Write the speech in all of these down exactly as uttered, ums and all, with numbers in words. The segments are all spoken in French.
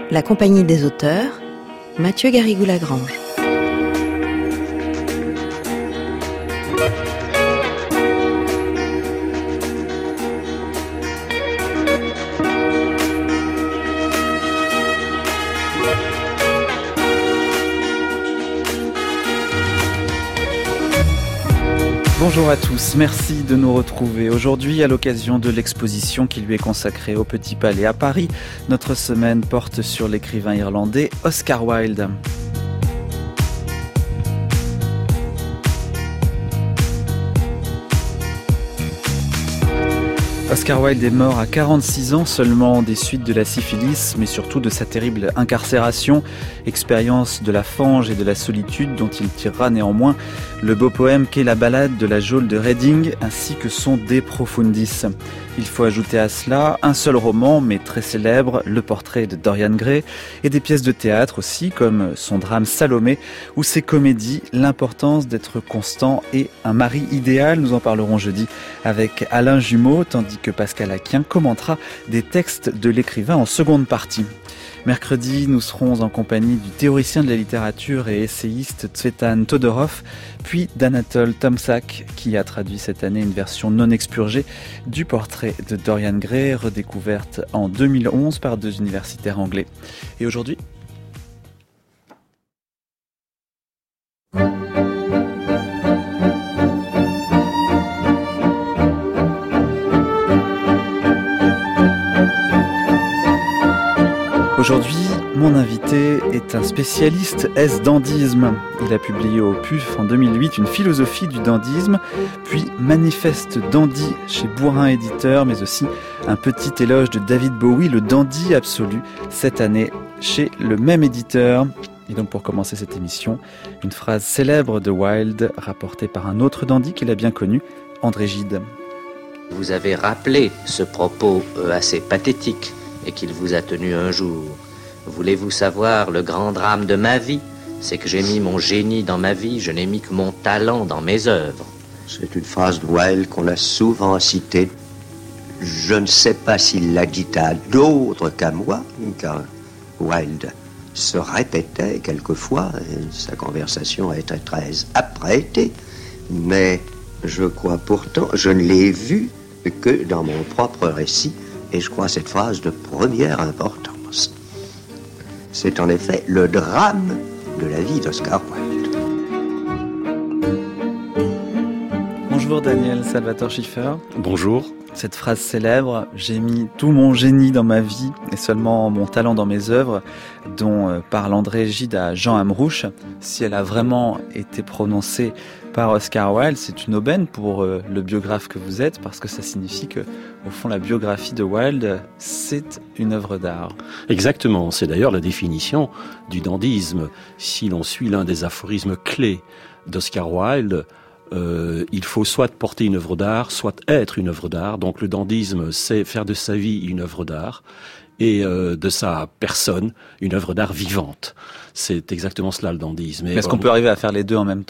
La Compagnie des auteurs, Mathieu Garrigou-Lagrange. Bonjour à tous, merci de nous retrouver aujourd'hui à l'occasion de l'exposition qui lui est consacrée au Petit Palais à Paris. Notre semaine porte sur l'écrivain irlandais Oscar Wilde. Oscar Wilde est mort à quarante-six ans seulement des suites de la syphilis, mais surtout de sa terrible incarcération, expérience de la fange et de la solitude dont il tirera néanmoins le beau poème qu'est la ballade de la geôle de Reading, ainsi que son De Profundis. Il faut ajouter à cela un seul roman, mais très célèbre, Le Portrait de Dorian Gray, et des pièces de théâtre aussi, comme son drame Salomé, ou ses comédies, L'importance d'être constant et Un mari idéal. Nous en parlerons jeudi avec Alain Jumeau, tandis que Pascal Aquin commentera des textes de l'écrivain en seconde partie. Mercredi, nous serons en compagnie du théoricien de la littérature et essayiste Tsvetan Todorov, puis d'Anatole Tomczak, qui a traduit cette année une version non expurgée du Portrait de Dorian Gray, redécouverte en deux mille onze par deux universitaires anglais. Et aujourd'hui ? Aujourd'hui, mon invité est un spécialiste ès-dandisme. Il a publié au P U F en deux mille huit une philosophie du dandisme, puis Manifeste dandy chez Bourrin Éditeur, mais aussi un petit éloge de David Bowie, le dandy absolu, cette année chez le même éditeur. Et donc pour commencer cette émission, une phrase célèbre de Wilde, rapportée par un autre dandy qu'il a bien connu, André Gide. Vous avez rappelé ce propos assez pathétique et qu'il vous a tenu un jour. Voulez-vous savoir le grand drame de ma vie ? C'est que j'ai mis mon génie dans ma vie, je n'ai mis que mon talent dans mes œuvres. C'est une phrase de Wilde qu'on a souvent citée. Je ne sais pas s'il l'a dit à d'autres qu'à moi, car Wilde se répétait quelquefois, et sa conversation était très apprêtée, mais je crois pourtant, je ne l'ai vu que dans mon propre récit, et je crois cette phrase de première importance. C'est en effet le drame de la vie d'Oscar Wilde. Bonjour Daniel Salvatore Schiffer. Bonjour. Cette phrase célèbre, j'ai mis tout mon génie dans ma vie et seulement mon talent dans mes œuvres, dont parle André Gide à Jean Amrouche, si elle a vraiment été prononcée par Oscar Wilde, c'est une aubaine pour le biographe que vous êtes, parce que ça signifie que, au fond, la biographie de Wilde, c'est une œuvre d'art. Exactement, c'est d'ailleurs la définition du dandisme. Si l'on suit l'un des aphorismes clés d'Oscar Wilde, Euh, il faut soit porter une œuvre d'art, soit être une œuvre d'art. Donc le dandisme, c'est faire de sa vie une œuvre d'art et euh, de sa personne une œuvre d'art vivante. C'est exactement cela le dandisme. Mais est-ce qu'on peut arriver à faire les deux en même temps ?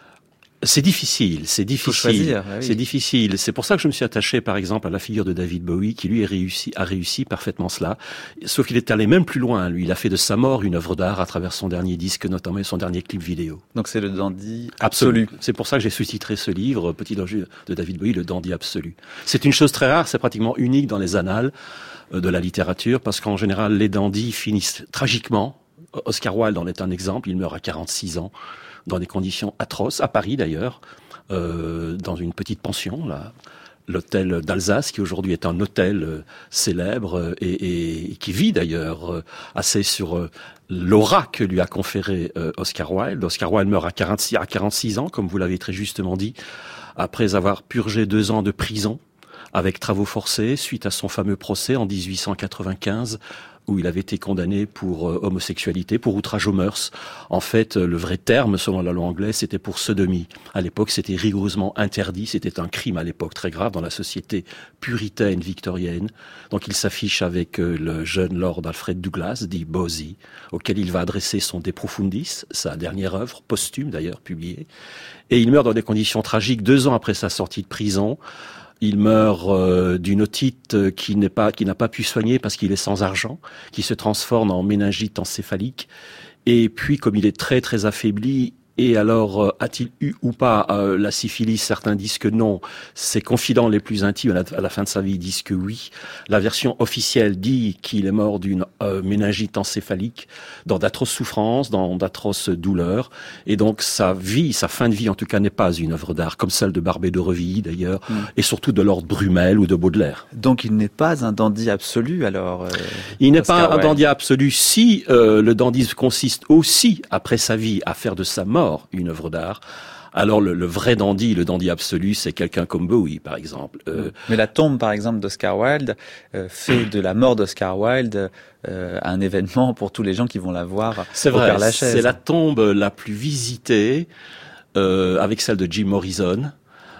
C'est difficile, c'est difficile. Faut choisir, ah oui. C'est difficile. C'est pour ça que je me suis attaché, par exemple, à la figure de David Bowie, qui lui a réussi, a réussi parfaitement cela. Sauf qu'il est allé même plus loin. Lui, il a fait de sa mort une œuvre d'art à travers son dernier disque, notamment son dernier clip vidéo. Donc c'est le dandy absolu. absolu. C'est pour ça que j'ai sous-titré ce livre, Petit danger de David Bowie, le dandy absolu. C'est une chose très rare, c'est pratiquement unique dans les annales de la littérature, parce qu'en général, les dandys finissent tragiquement. Oscar Wilde en est un exemple. Il meurt à quarante-six ans. Dans des conditions atroces, à Paris d'ailleurs, euh, dans une petite pension, là, l'hôtel d'Alsace, qui aujourd'hui est un hôtel euh, célèbre euh, et, et qui vit d'ailleurs euh, assez sur euh, l'aura que lui a conféré euh, Oscar Wilde. Oscar Wilde meurt à quarante-six, à quarante-six ans, comme vous l'avez très justement dit, après avoir purgé deux ans de prison avec travaux forcés, suite à son fameux procès en dix-huit cent quatre-vingt-quinze, où il avait été condamné pour euh, homosexualité, pour outrage aux mœurs. En fait, euh, le vrai terme, selon la loi anglaise, c'était pour sodomie. À l'époque, c'était rigoureusement interdit. C'était un crime à l'époque très grave dans la société puritaine victorienne. Donc, il s'affiche avec euh, le jeune Lord Alfred Douglas, dit Bosie, auquel il va adresser son De Profundis, sa dernière œuvre, posthume d'ailleurs, publiée. Et il meurt dans des conditions tragiques deux ans après sa sortie de prison. Il meurt euh, d'une otite qui n'est pas, qui n'a pas pu soigner parce qu'il est sans argent, qui se transforme en méningite encéphalique. Et puis, comme il est très très affaibli, et alors, euh, a-t-il eu ou pas euh, la syphilis? Certains disent que non. Ses confidents les plus intimes, à la, à la fin de sa vie, disent que oui. La version officielle dit qu'il est mort d'une euh, méningite encéphalique, dans d'atroces souffrances, dans d'atroces douleurs. Et donc, sa vie, sa fin de vie, en tout cas, n'est pas une œuvre d'art, comme celle de Barbé d'Aurevilly, d'ailleurs, mmh. et surtout de Lord Brummel ou de Baudelaire. Donc, il n'est pas un dandy absolu, alors euh, Il n'est Oscar pas un Wilde. dandy absolu si euh, le dandysme consiste aussi, après sa vie, à faire de sa mort une œuvre d'art. Alors le, le vrai dandy, le dandy absolu, c'est quelqu'un comme Bowie, par exemple. Euh, Mais la tombe, par exemple, d'Oscar Wilde euh, fait de la mort d'Oscar Wilde euh, un événement pour tous les gens qui vont la voir c'est au vrai, Père-Lachaise. C'est la tombe la plus visitée, euh, avec celle de Jim Morrison.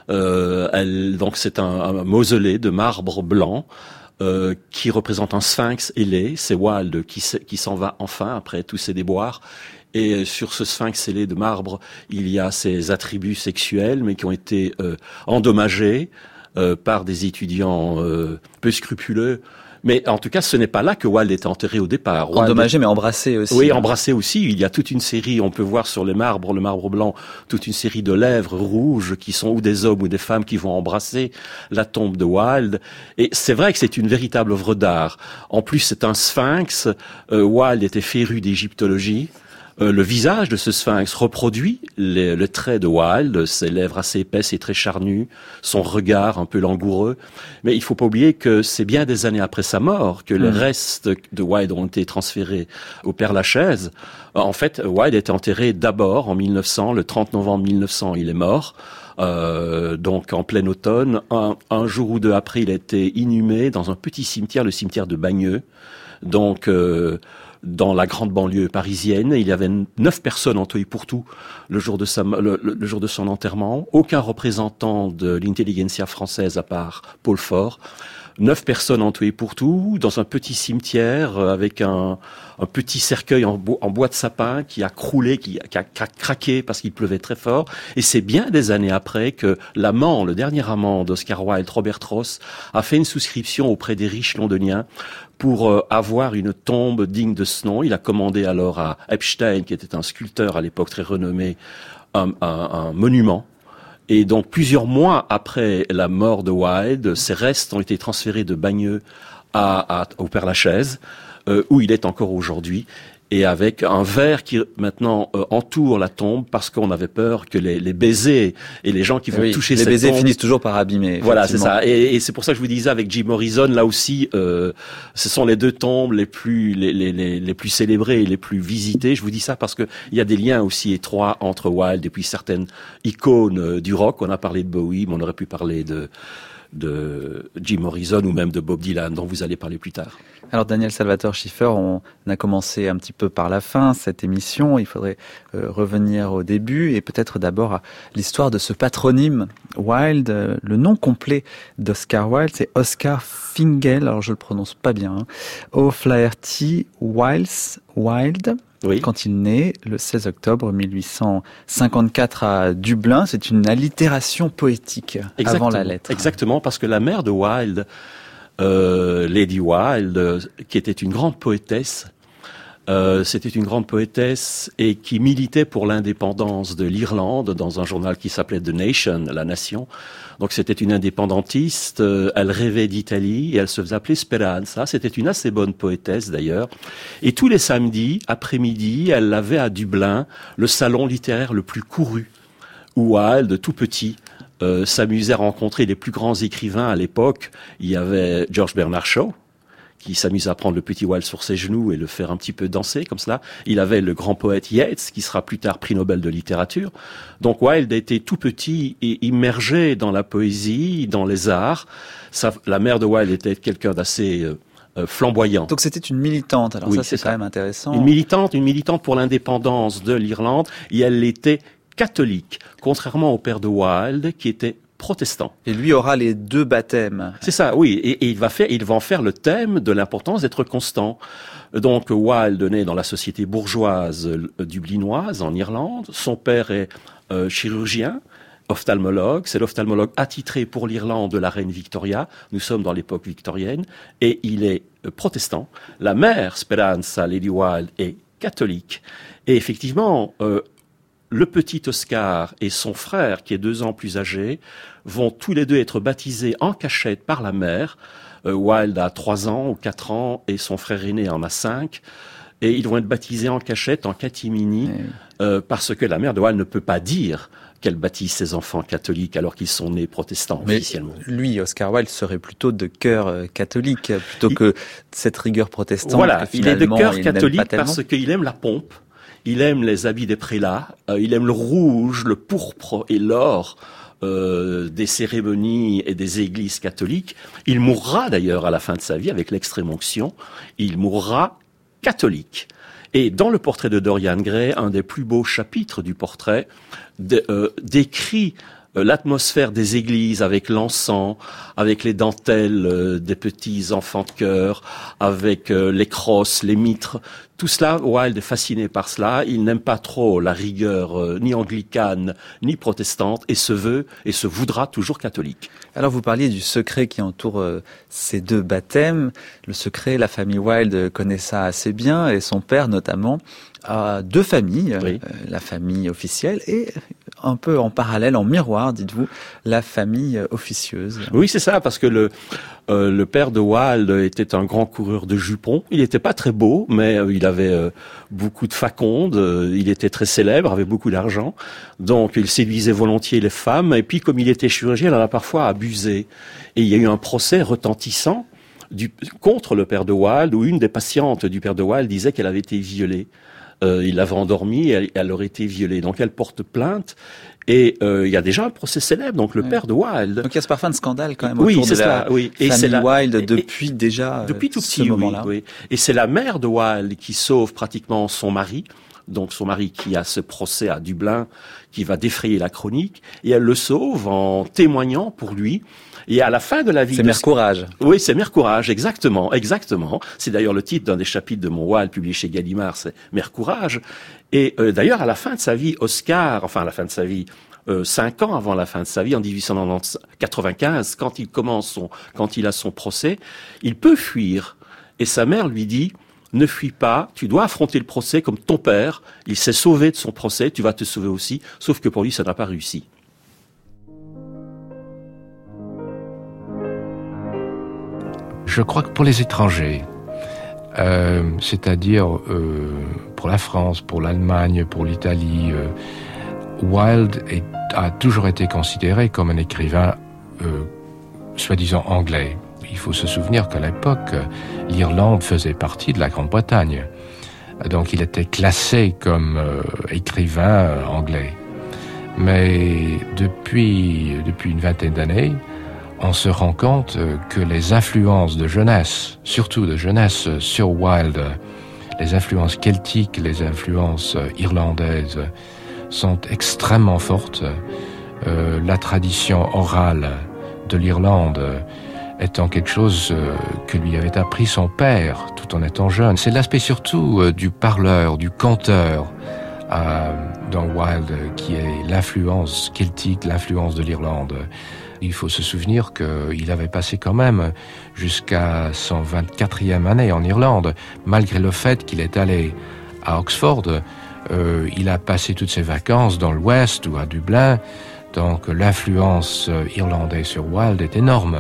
Euh, elle, donc c'est un, un mausolée de marbre blanc. Euh, qui représente un sphinx ailé. C'est Wilde qui, qui s'en va enfin après tous ses déboires. Et sur ce sphinx ailé de marbre, il y a ses attributs sexuels, mais qui ont été euh, endommagés euh, par des étudiants euh, peu scrupuleux. Mais en tout cas, ce n'est pas là que Wilde était enterré au départ. Wilde... Endommagé, mais embrassé aussi. Oui, embrassé aussi. Il y a toute une série, on peut voir sur les marbres, le marbre blanc, toute une série de lèvres rouges qui sont ou des hommes ou des femmes qui vont embrasser la tombe de Wilde. Et c'est vrai que c'est une véritable œuvre d'art. En plus, c'est un sphinx. Euh, Wilde était féru d'égyptologie. Euh, le visage de ce sphinx reproduit les, le trait de Wilde, ses lèvres assez épaisses et très charnues, son regard un peu langoureux. Mais il faut pas oublier que c'est bien des années après sa mort que mmh. les restes de Wilde ont été transférés au Père-Lachaise. En fait, Wilde était enterré d'abord en mille neuf cents, le trente novembre mille neuf cents, il est mort. Euh, donc en plein automne. Un, un jour ou deux après, il a été inhumé dans un petit cimetière, le cimetière de Bagneux. Donc... Euh, dans la grande banlieue parisienne. Il y avait neuf personnes en tout et pour tout le jour de sa, le, le, le jour de son enterrement. Aucun représentant de l'intelligentsia française à part Paul Fort. Neuf personnes en tout et pour tout, dans un petit cimetière avec un, un petit cercueil en, bo- en bois de sapin qui a croulé, qui, qui, a, qui a craqué parce qu'il pleuvait très fort. Et c'est bien des années après que l'amant, le dernier amant d'Oscar Wilde, Robert Ross, a fait une souscription auprès des riches londoniens pour euh, avoir une tombe digne de ce nom. Il a commandé alors à Epstein, qui était un sculpteur à l'époque très renommé, un, un, un monument. Et donc, plusieurs mois après la mort de Wilde, ses restes ont été transférés de Bagneux à, à, au Père-Lachaise, euh, où il est encore aujourd'hui, et avec un verre qui maintenant euh, entoure la tombe parce qu'on avait peur que les, les baisers et les gens qui vont oui, toucher les cette baisers tombe finissent toujours par abîmer. Voilà, c'est ça. Et, et c'est pour ça que je vous disais avec Jim Morrison, là aussi, euh, ce sont les deux tombes les plus les, les, les, les plus célébrées et les plus visitées. Je vous dis ça parce que il y a des liens aussi étroits entre Wilde et puis certaines icônes du rock. On a parlé de Bowie, mais on aurait pu parler de de Jim Morrison ou même de Bob Dylan, dont vous allez parler plus tard. Alors Daniel Salvatore Schiffer, on a commencé un petit peu par la fin cette émission. Il faudrait euh, revenir au début et peut-être d'abord à l'histoire de ce patronyme Wilde. Euh, le nom complet d'Oscar Wilde, c'est Oscar Fingel. Alors je le prononce pas bien. Hein. O'Flaherty Wilde. Wilde. Oui. Quand il naît, le seize octobre mille huit cent cinquante-quatre à Dublin, c'est une allitération poétique Exactement. Avant la lettre. Exactement, parce que la mère de Wilde, euh, Lady Wilde, qui était une grande poétesse, euh, c'était une grande poétesse et qui militait pour l'indépendance de l'Irlande dans un journal qui s'appelait The Nation, La Nation. Donc c'était une indépendantiste, euh, elle rêvait d'Italie et elle se faisait appeler Speranza. C'était une assez bonne poétesse d'ailleurs. Et tous les samedis, après-midi, elle avait à Dublin le salon littéraire le plus couru, où Wilde, tout petit, euh, s'amusait à rencontrer les plus grands écrivains à l'époque. Il y avait George Bernard Shaw, qui s'amuse à prendre le petit Wilde sur ses genoux et le faire un petit peu danser comme cela. Il avait le grand poète Yeats, qui sera plus tard prix Nobel de littérature. Donc Wilde était tout petit et immergé dans la poésie, dans les arts. Sa, la mère de Wilde était quelqu'un d'assez euh, flamboyant. Donc c'était une militante, alors oui, ça c'est, c'est quand ça. même intéressant. Une militante, une militante pour l'indépendance de l'Irlande, et elle était catholique, contrairement au père de Wilde, qui était protestant. Et lui aura les deux baptêmes. C'est ça, oui. Et, et il va faire, il va en faire le thème de l'importance d'être constant. Donc, Wilde naît dans la société bourgeoise dublinoise en Irlande. Son père est euh, chirurgien ophtalmologue. C'est l'ophtalmologue attitré pour l'Irlande de la reine Victoria. Nous sommes dans l'époque victorienne. Et il est euh, protestant. La mère, Speranza Lady Wilde, est catholique. Et effectivement, euh, le petit Oscar et son frère, qui est deux ans plus âgé, vont tous les deux être baptisés en cachette par la mère. Euh, Wilde a trois ans ou quatre ans et son frère aîné en a cinq. Et ils vont être baptisés en cachette, en catimini, oui. euh, parce que la mère de Wilde ne peut pas dire qu'elle baptise ses enfants catholiques alors qu'ils sont nés protestants. Mais officiellement. Lui, Oscar Wilde, serait plutôt de cœur euh, catholique, plutôt il... que cette rigueur protestante. Voilà, il est de cœur catholique parce qu'il aime la pompe, il aime les habits des prélats, euh, il aime le rouge, le pourpre et l'or euh, des cérémonies et des églises catholiques. Il mourra d'ailleurs à la fin de sa vie avec l'extrême-onction. Il mourra catholique. Et dans le portrait de Dorian Gray, un des plus beaux chapitres du portrait de, euh, décrit euh, l'atmosphère des églises avec l'encens, avec les dentelles euh, des petits enfants de chœur, avec euh, les crosses, les mitres. Tout cela, Wilde est fasciné par cela. Il n'aime pas trop la rigueur euh, ni anglicane ni protestante et se veut et se voudra toujours catholique. Alors vous parliez du secret qui entoure euh, ces deux baptêmes. Le secret, la famille Wilde connaît ça assez bien et son père notamment a deux familles, oui. euh, la famille officielle et un peu en parallèle, en miroir, dites-vous, la famille officieuse. Oui, c'est ça, parce que le euh, le père de Wilde était un grand coureur de jupons. Il n'était pas très beau, mais euh, il avait euh, beaucoup de faconde. Euh, il était très célèbre, avait beaucoup d'argent, donc il séduisait volontiers les femmes. Et puis, comme il était chirurgien, il en a parfois abusé. Et il y a eu un procès retentissant du, contre le père de Wilde, où une des patientes du père de Wilde disait qu'elle avait été violée. Euh, il l'avait endormie et elle, elle aurait été violée. Donc elle porte plainte et euh, il y a déjà un procès célèbre, donc le ouais. père de Wilde. Donc il y a ce parfum de scandale quand même oui, autour c'est de ça, la oui. et famille c'est la, Wilde et, depuis déjà depuis tout ce petit, moment-là. Oui, oui. Et c'est la mère de Wilde qui sauve pratiquement son mari. Donc son mari qui a ce procès à Dublin, qui va défrayer la chronique, et elle le sauve en témoignant pour lui. Et à la fin de la vie... C'est de... Mère Courage. Oui, c'est Mère Courage, exactement, exactement. C'est d'ailleurs le titre d'un des chapitres de mon Wilde publié chez Gallimard, c'est Mère Courage. Et euh, d'ailleurs, à la fin de sa vie, Oscar, enfin à la fin de sa vie, euh, cinq ans avant la fin de sa vie, en dix-huit cent quatre-vingt-quinze, quand il commence son, quand il a son procès, il peut fuir. Et sa mère lui dit... Ne fuis pas, tu dois affronter le procès comme ton père. Il s'est sauvé de son procès, tu vas te sauver aussi. Sauf que pour lui, ça n'a pas réussi. Je crois que pour les étrangers, euh, c'est-à-dire euh, pour la France, pour l'Allemagne, pour l'Italie, euh, Wilde est, a toujours été considéré comme un écrivain euh, soi-disant anglais. Il faut se souvenir qu'à l'époque, l'Irlande faisait partie de la Grande-Bretagne. Donc il était classé comme euh, écrivain euh, anglais. Mais depuis, depuis une vingtaine d'années, on se rend compte que les influences de jeunesse, surtout de jeunesse sur Wilde, les influences celtiques, les influences irlandaises, sont extrêmement fortes. Euh, la tradition orale de l'Irlande étant quelque chose que lui avait appris son père tout en étant jeune. C'est l'aspect surtout du parleur, du conteur euh, dans Wilde qui est l'influence celtique, l'influence de l'Irlande. Il faut se souvenir qu'il avait passé quand même jusqu'à son vingt-quatrième année en Irlande, malgré le fait qu'il est allé à Oxford. Euh, il a passé toutes ses vacances dans l'Ouest ou à Dublin, donc l'influence irlandaise sur Wilde est énorme.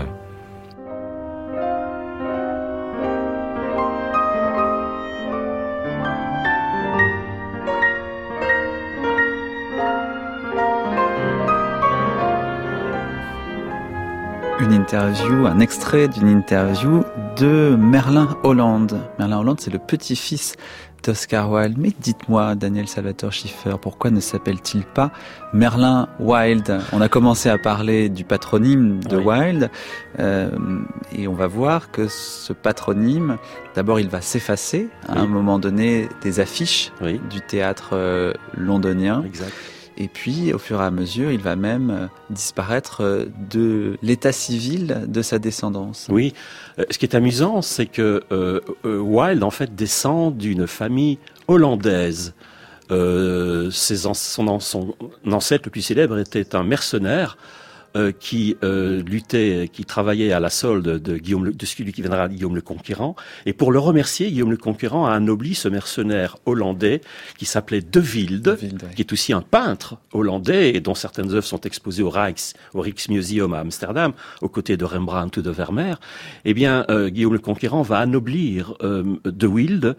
Une interview, un extrait d'une interview de Merlin Holland. Merlin Holland, c'est le petit-fils d'Oscar Wilde. Mais dites-moi, Daniel Salvatore Schiffer, pourquoi ne s'appelle-t-il pas Merlin Wilde ? On a commencé à parler du patronyme de oui. Wilde, euh, et on va voir que ce patronyme, d'abord, il va s'effacer à oui. un moment donné des affiches oui. du théâtre euh, londonien. Exact. Et puis, au fur et à mesure, il va même disparaître de l'état civil de sa descendance. Oui. Ce qui est amusant, c'est que euh, Wilde, en fait, descend d'une famille hollandaise. Euh, ses an- son, son ancêtre le plus célèbre était un mercenaire euh, qui euh, luttait, qui travaillait à la solde de Guillaume, le, de celui qui viendra Guillaume le Conquérant. Et pour le remercier, Guillaume le Conquérant a anobli ce mercenaire hollandais qui s'appelait De Wilde, De Wilde oui. qui est aussi un peintre hollandais et dont certaines œuvres sont exposées au Rijks, au Rijksmuseum à Amsterdam, aux côtés de Rembrandt ou de Vermeer. Eh bien, euh, Guillaume le Conquérant va anoblir euh, De Wilde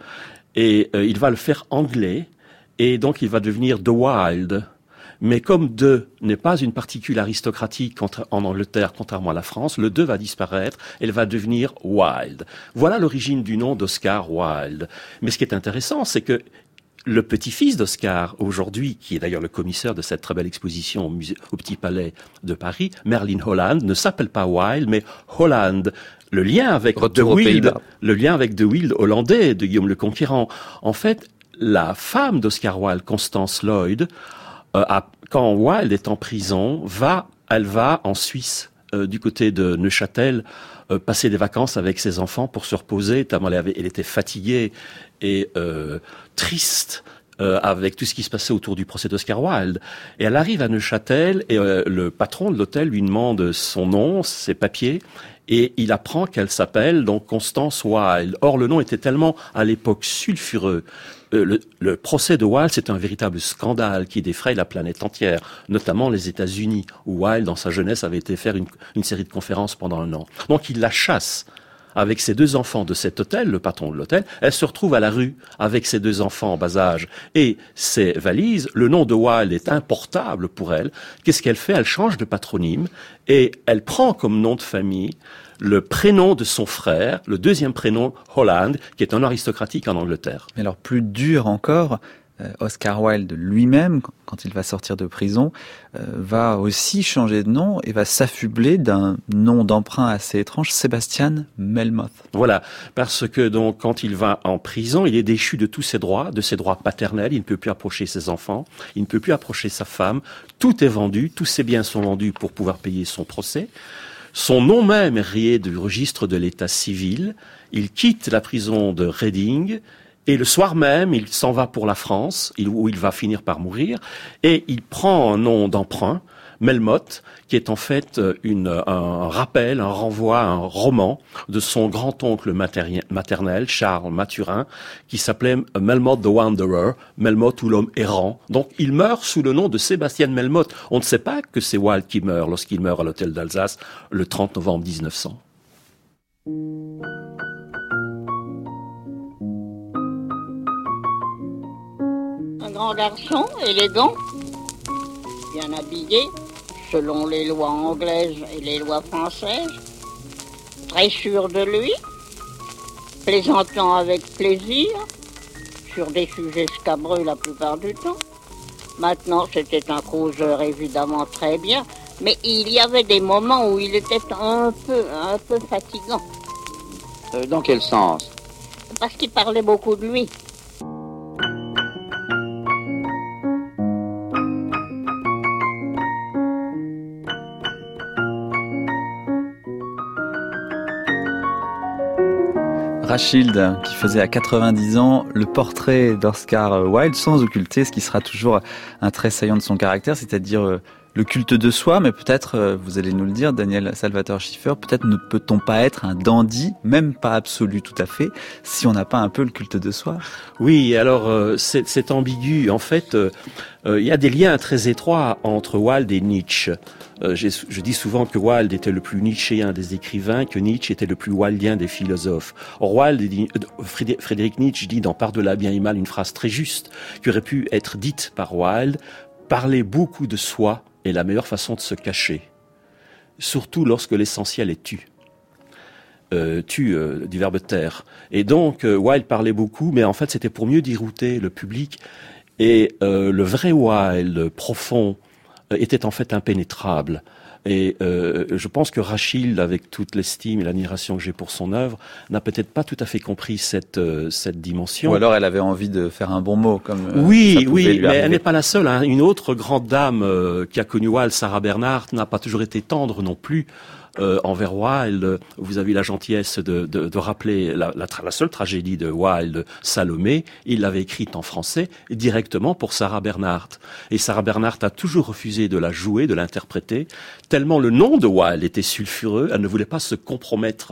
et euh, il va le faire anglais. Et donc, il va devenir De Wilde. Mais comme De n'est pas une particule aristocratique en Angleterre, contrairement à la France, le De va disparaître, elle va devenir Wilde. Voilà l'origine du nom d'Oscar Wilde. Mais ce qui est intéressant, c'est que le petit-fils d'Oscar, aujourd'hui, qui est d'ailleurs le commissaire de cette très belle exposition au, musée, au Petit Palais de Paris, Merlin Holland, ne s'appelle pas Wilde, mais Holland. Le lien avec De Wilde, le lien avec De Wilde hollandais de Guillaume le Conquérant. En fait, la femme d'Oscar Wilde, Constance Lloyd, euh, a, quand Wilde est en prison, va, elle va en Suisse, euh, du côté de Neuchâtel, euh, passer des vacances avec ses enfants pour se reposer. Elle, avait, elle était fatiguée et euh, triste euh, avec tout ce qui se passait autour du procès d'Oscar Wilde. Et elle arrive à Neuchâtel et euh, le patron de l'hôtel lui demande son nom, ses papiers. Et il apprend qu'elle s'appelle donc Constance Wilde. Or, le nom était tellement, à l'époque, sulfureux. Euh, le, le procès de Wilde, c'est un véritable scandale qui défraye la planète entière, notamment les États-Unis, où Wilde, dans sa jeunesse, avait été faire une, une série de conférences pendant un an. Donc, il la chasse avec ses deux enfants de cet hôtel, le patron de l'hôtel. Elle se retrouve à la rue avec ses deux enfants en bas âge et ses valises. Le nom de Wilde est importable pour elle. Qu'est-ce qu'elle fait? Elle change de patronyme et elle prend comme nom de famille le prénom de son frère, le deuxième prénom, Holland, qui est un aristocratique en Angleterre. Mais alors, plus dur encore, euh, Oscar Wilde lui-même, quand il va sortir de prison, euh, va aussi changer de nom et va s'affubler d'un nom d'emprunt assez étrange, Sebastian Melmoth. Voilà, parce que donc quand il va en prison, il est déchu de tous ses droits, de ses droits paternels, il ne peut plus approcher ses enfants, il ne peut plus approcher sa femme, tout est vendu, tous ses biens sont vendus pour pouvoir payer son procès. Son nom même est rayé du registre de l'état civil. Il quitte la prison de Reading et le soir même, il s'en va pour la France, où il va finir par mourir. Et il prend un nom d'emprunt, Melmoth, qui est en fait une, un rappel, un renvoi, un roman de son grand-oncle maternel, Charles Mathurin, qui s'appelait Melmoth the Wanderer, Melmoth ou l'homme errant. Donc il meurt sous le nom de Sébastien Melmoth. On ne sait pas que c'est Wilde qui meurt lorsqu'il meurt à l'hôtel d'Alsace le trente novembre mille neuf cents. Un grand garçon, élégant, bien habillé, selon les lois anglaises et les lois françaises, très sûr de lui, plaisantant avec plaisir, sur des sujets scabreux la plupart du temps. Maintenant, c'était un causeur évidemment très bien, mais il y avait des moments où il était un peu, un peu fatigant. Euh, dans quel sens? Parce qu'il parlait beaucoup de lui. Rachilde, qui faisait à quatre-vingt-dix ans le portrait d'Oscar Wilde, sans occulter ce qui sera toujours un trait saillant de son caractère, c'est-à-dire le culte de soi, mais peut-être, vous allez nous le dire, Daniel Salvatore Schiffer, peut-être ne peut-on pas être un dandy, même pas absolu tout à fait, si on n'a pas un peu le culte de soi? Oui, alors euh, c'est, c'est ambigu. En fait, euh, euh, il y a des liens très étroits entre Wilde et Nietzsche. Euh, je dis souvent que Wilde était le plus nietzschéen des écrivains, que Nietzsche était le plus wildien des philosophes. Or, Wilde dit, euh, Friedrich Nietzsche dit dans Par-delà bien et mal une phrase très juste, qui aurait pu être dite par Wilde: parler beaucoup de soi est la meilleure façon de se cacher, surtout lorsque l'essentiel est tu. Euh, tu, euh, du verbe taire. Et donc, euh, Wilde parlait beaucoup, mais en fait, c'était pour mieux dérouter le public. Et euh, le vrai Wilde, profond, euh, était en fait impénétrable. Et euh, je pense que Rachilde, avec toute l'estime et l'admiration que j'ai pour son œuvre, n'a peut-être pas tout à fait compris cette euh, cette dimension. Ou alors elle avait envie de faire un bon mot, comme euh, oui, ça oui, lui mais arriver. Elle n'est pas la seule. Hein. Une autre grande dame euh, qui a connu Wilde, Sarah Bernhardt, n'a pas toujours été tendre non plus. euh, envers Wilde. Vous avez la gentillesse de, de, de rappeler la, la, la seule tragédie de Wilde, Salomé. Il l'avait écrite en français directement pour Sarah Bernhardt. Et Sarah Bernhardt a toujours refusé de la jouer, de l'interpréter, tellement le nom de Wilde était sulfureux, elle ne voulait pas se compromettre.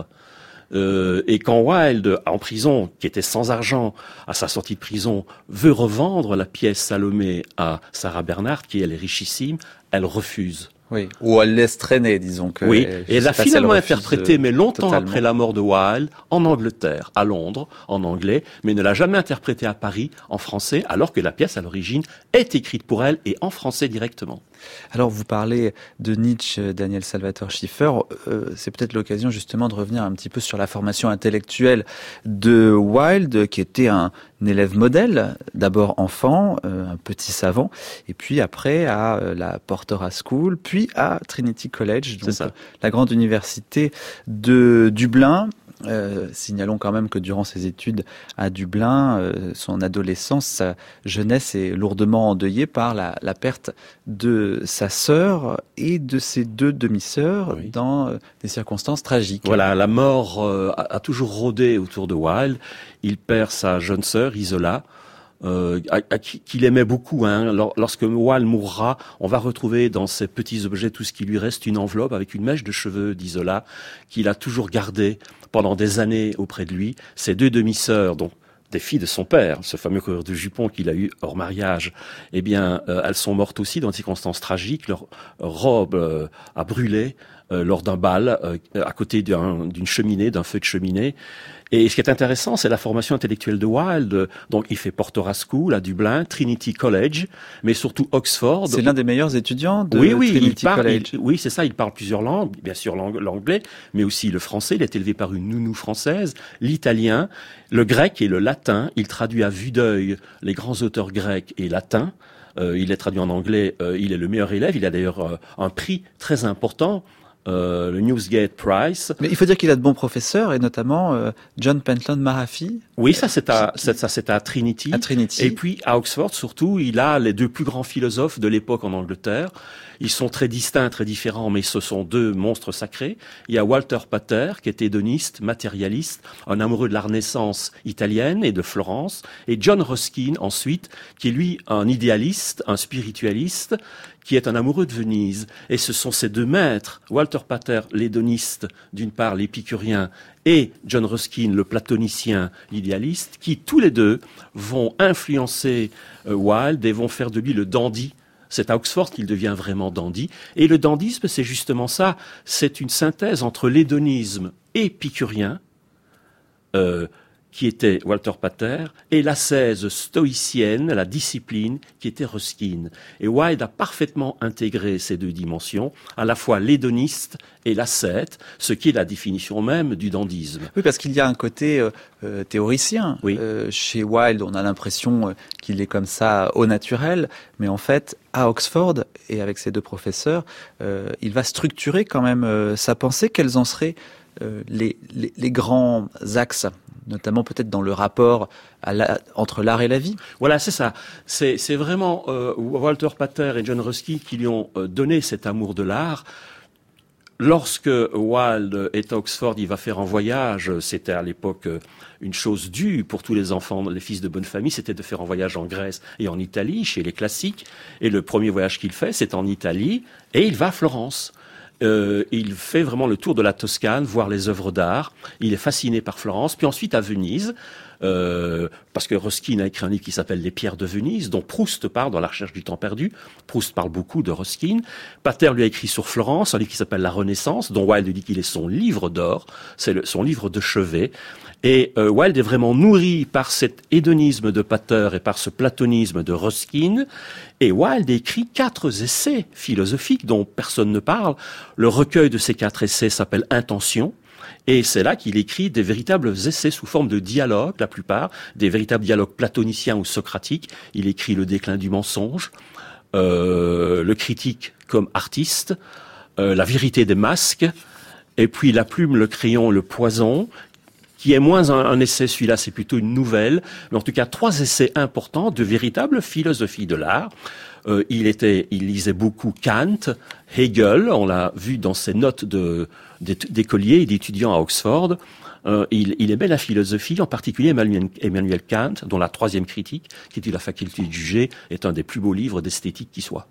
Euh, et quand Wilde, en prison, qui était sans argent, à sa sortie de prison, veut revendre la pièce Salomé à Sarah Bernhardt, qui elle est richissime, elle refuse. Oui, ou elle laisse traîner, disons que. Oui, et elle l'a finalement elle interprété, mais longtemps totalement. après la mort de Wilde, en Angleterre, à Londres, en anglais, mais ne l'a jamais interprété à Paris, en français, alors que la pièce, à l'origine, est écrite pour elle et en français directement. Alors, vous parlez de Nietzsche, Daniel Salvatore Schiffer. Euh, c'est peut-être l'occasion, justement, de revenir un petit peu sur la formation intellectuelle de Wilde, qui était un, un élève modèle, d'abord enfant, euh, un petit savant, et puis après à euh, la Portora School, puis à Trinity College, donc euh, la grande université de Dublin. Euh, signalons quand même que durant ses études à Dublin, euh, son adolescence, sa jeunesse est lourdement endeuillée par la, la perte de sa sœur et de ses deux demi-sœurs oui. dans euh, des circonstances tragiques. Voilà, la mort euh, a, a toujours rôdé autour de Wilde. Il perd sa jeune sœur, Isola, Euh, à, à, qu'il aimait beaucoup. Hein. Lorsque Wilde mourra, on va retrouver dans ces petits objets tout ce qui lui reste, une enveloppe avec une mèche de cheveux d'Isola qu'il a toujours gardée pendant des années auprès de lui. Ses deux demi-sœurs, donc des filles de son père, ce fameux coureur de jupons qu'il a eu hors mariage, eh bien, euh, elles sont mortes aussi dans des circonstances tragiques. Leur robe euh, a brûlé euh, lors d'un bal euh, à côté d'un, d'une cheminée, d'un feu de cheminée. Et ce qui est intéressant, c'est la formation intellectuelle de Wilde. Donc, il fait Portora School à Dublin, Trinity College, mais surtout Oxford. C'est l'un des meilleurs étudiants de oui, oui, Trinity il parle, College. Il, oui, c'est ça, il parle plusieurs langues, bien sûr l'anglais, mais aussi le français. Il est élevé par une nounou française, l'italien, le grec et le latin. Il traduit à vue d'œil les grands auteurs grecs et latins. Euh, il est traduit en anglais, euh, il est le meilleur élève. Il a d'ailleurs euh, un prix très important. Euh, le Newsgate Prize. Mais il faut dire qu'il a de bons professeurs, et notamment euh, John Pentland Mahaffy. Oui, ça c'est à ça, ça c'est à Trinity. À Trinity. Et puis à Oxford surtout, il a les deux plus grands philosophes de l'époque en Angleterre. Ils sont très distincts, très différents, mais ce sont deux monstres sacrés. Il y a Walter Pater, qui est hédoniste, matérialiste, un amoureux de la Renaissance italienne et de Florence, et John Ruskin ensuite, qui est lui un idéaliste, un spiritualiste, qui est un amoureux de Venise. Et ce sont ces deux maîtres, Walter Pater, l'hédoniste, d'une part l'épicurien, et John Ruskin, le platonicien, l'idéaliste, qui tous les deux vont influencer euh, Wilde et vont faire de lui le dandy. C'est à Oxford qu'il devient vraiment dandy. Et le dandysme, c'est justement ça. C'est une synthèse entre l'hédonisme épicurien, euh, qui était Walter Pater, et l'ascèse stoïcienne, la discipline, qui était Ruskin. Et Wilde a parfaitement intégré ces deux dimensions, à la fois l'hédoniste et l'ascète, ce qui est la définition même du dandysme. Oui, parce qu'il y a un côté euh, théoricien. Oui. Euh, chez Wilde, on a l'impression euh, qu'il est comme ça au naturel, mais en fait, à Oxford, et avec ses deux professeurs, euh, il va structurer quand même euh, sa pensée. Quels en seraient euh, les, les, les grands axes, notamment peut-être dans le rapport à la, entre l'art et la vie? Voilà, c'est ça. C'est, c'est vraiment euh, Walter Pater et John Ruskin qui lui ont euh, donné cet amour de l'art. Lorsque Wilde est à Oxford, il va faire un voyage. C'était à l'époque une chose due pour tous les enfants, les fils de bonne famille, c'était de faire un voyage en Grèce et en Italie, chez les classiques. Et le premier voyage qu'il fait, c'est en Italie, et il va à Florence. Euh, il fait vraiment le tour de la Toscane, voir les œuvres d'art. Il est fasciné par Florence, puis ensuite à Venise, euh, parce que Ruskin a écrit un livre qui s'appelle Les pierres de Venise, dont Proust parle dans La recherche du temps perdu. Proust parle beaucoup de Ruskin. Pater lui a écrit sur Florence, un livre qui s'appelle La Renaissance, dont Wilde dit qu'il est son livre d'or, c'est le, son livre de chevet. Et euh, Wilde est vraiment nourri par cet hédonisme de Pater et par ce platonisme de Ruskin. Et Wilde écrit quatre essais philosophiques dont personne ne parle. Le recueil de ces quatre essais s'appelle Intention. Et c'est là qu'il écrit des véritables essais sous forme de dialogue, la plupart, des véritables dialogues platoniciens ou socratiques. Il écrit Le déclin du mensonge, euh, le critique comme artiste, euh, La vérité des masques, et puis La plume, le crayon, le poison, qui est moins un, un essai, celui-là, c'est plutôt une nouvelle, mais en tout cas trois essais importants de véritable philosophie de l'art. Euh, il était, il lisait beaucoup Kant, Hegel. On l'a vu dans ses notes de, d'écolier et d'étudiant à Oxford. Euh, il, il aimait la philosophie, en particulier Emmanuel, Emmanuel Kant, dont la troisième critique, qui est la faculté de juger, est un des plus beaux livres d'esthétique qui soit.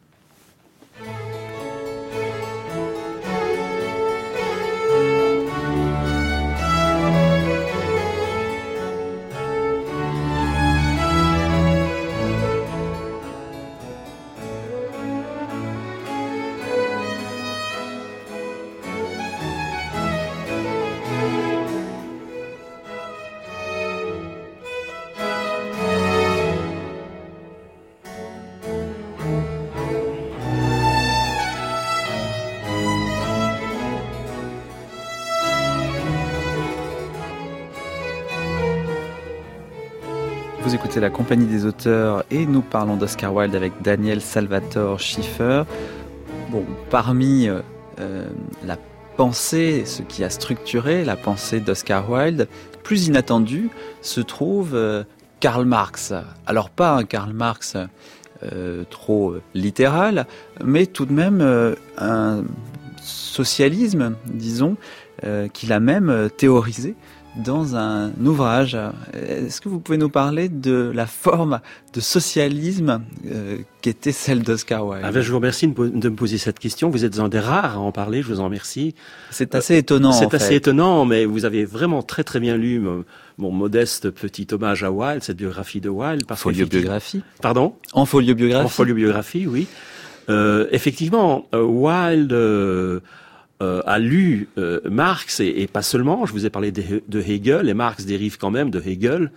Vous écoutez La Compagnie des auteurs et nous parlons d'Oscar Wilde avec Daniel Salvatore Schiffer. Bon, parmi euh, la pensée, ce qui a structuré la pensée d'Oscar Wilde, plus inattendu, se trouve euh, Karl Marx. Alors pas un Karl Marx euh, trop littéral, mais tout de même euh, un socialisme, disons, euh, qu'il a même théorisé dans un ouvrage. Est-ce que vous pouvez nous parler de la forme de socialisme euh, qu'était celle d'Oscar Wilde? Ah ben, je vous remercie de me poser cette question. Vous êtes un des rares à en parler, je vous en remercie. C'est assez étonnant. C'est en assez fait. étonnant, mais vous avez vraiment très très bien lu mon, mon modeste petit hommage à Wilde, cette biographie de Wilde. Folio-biographie. Pardon? En folio-biographie. En folio-biographie, oui. Euh, effectivement, euh, Wilde... Euh, Euh, a lu euh, Marx et, et pas seulement. Je vous ai parlé de, de Hegel et Marx dérive quand même de Hegel.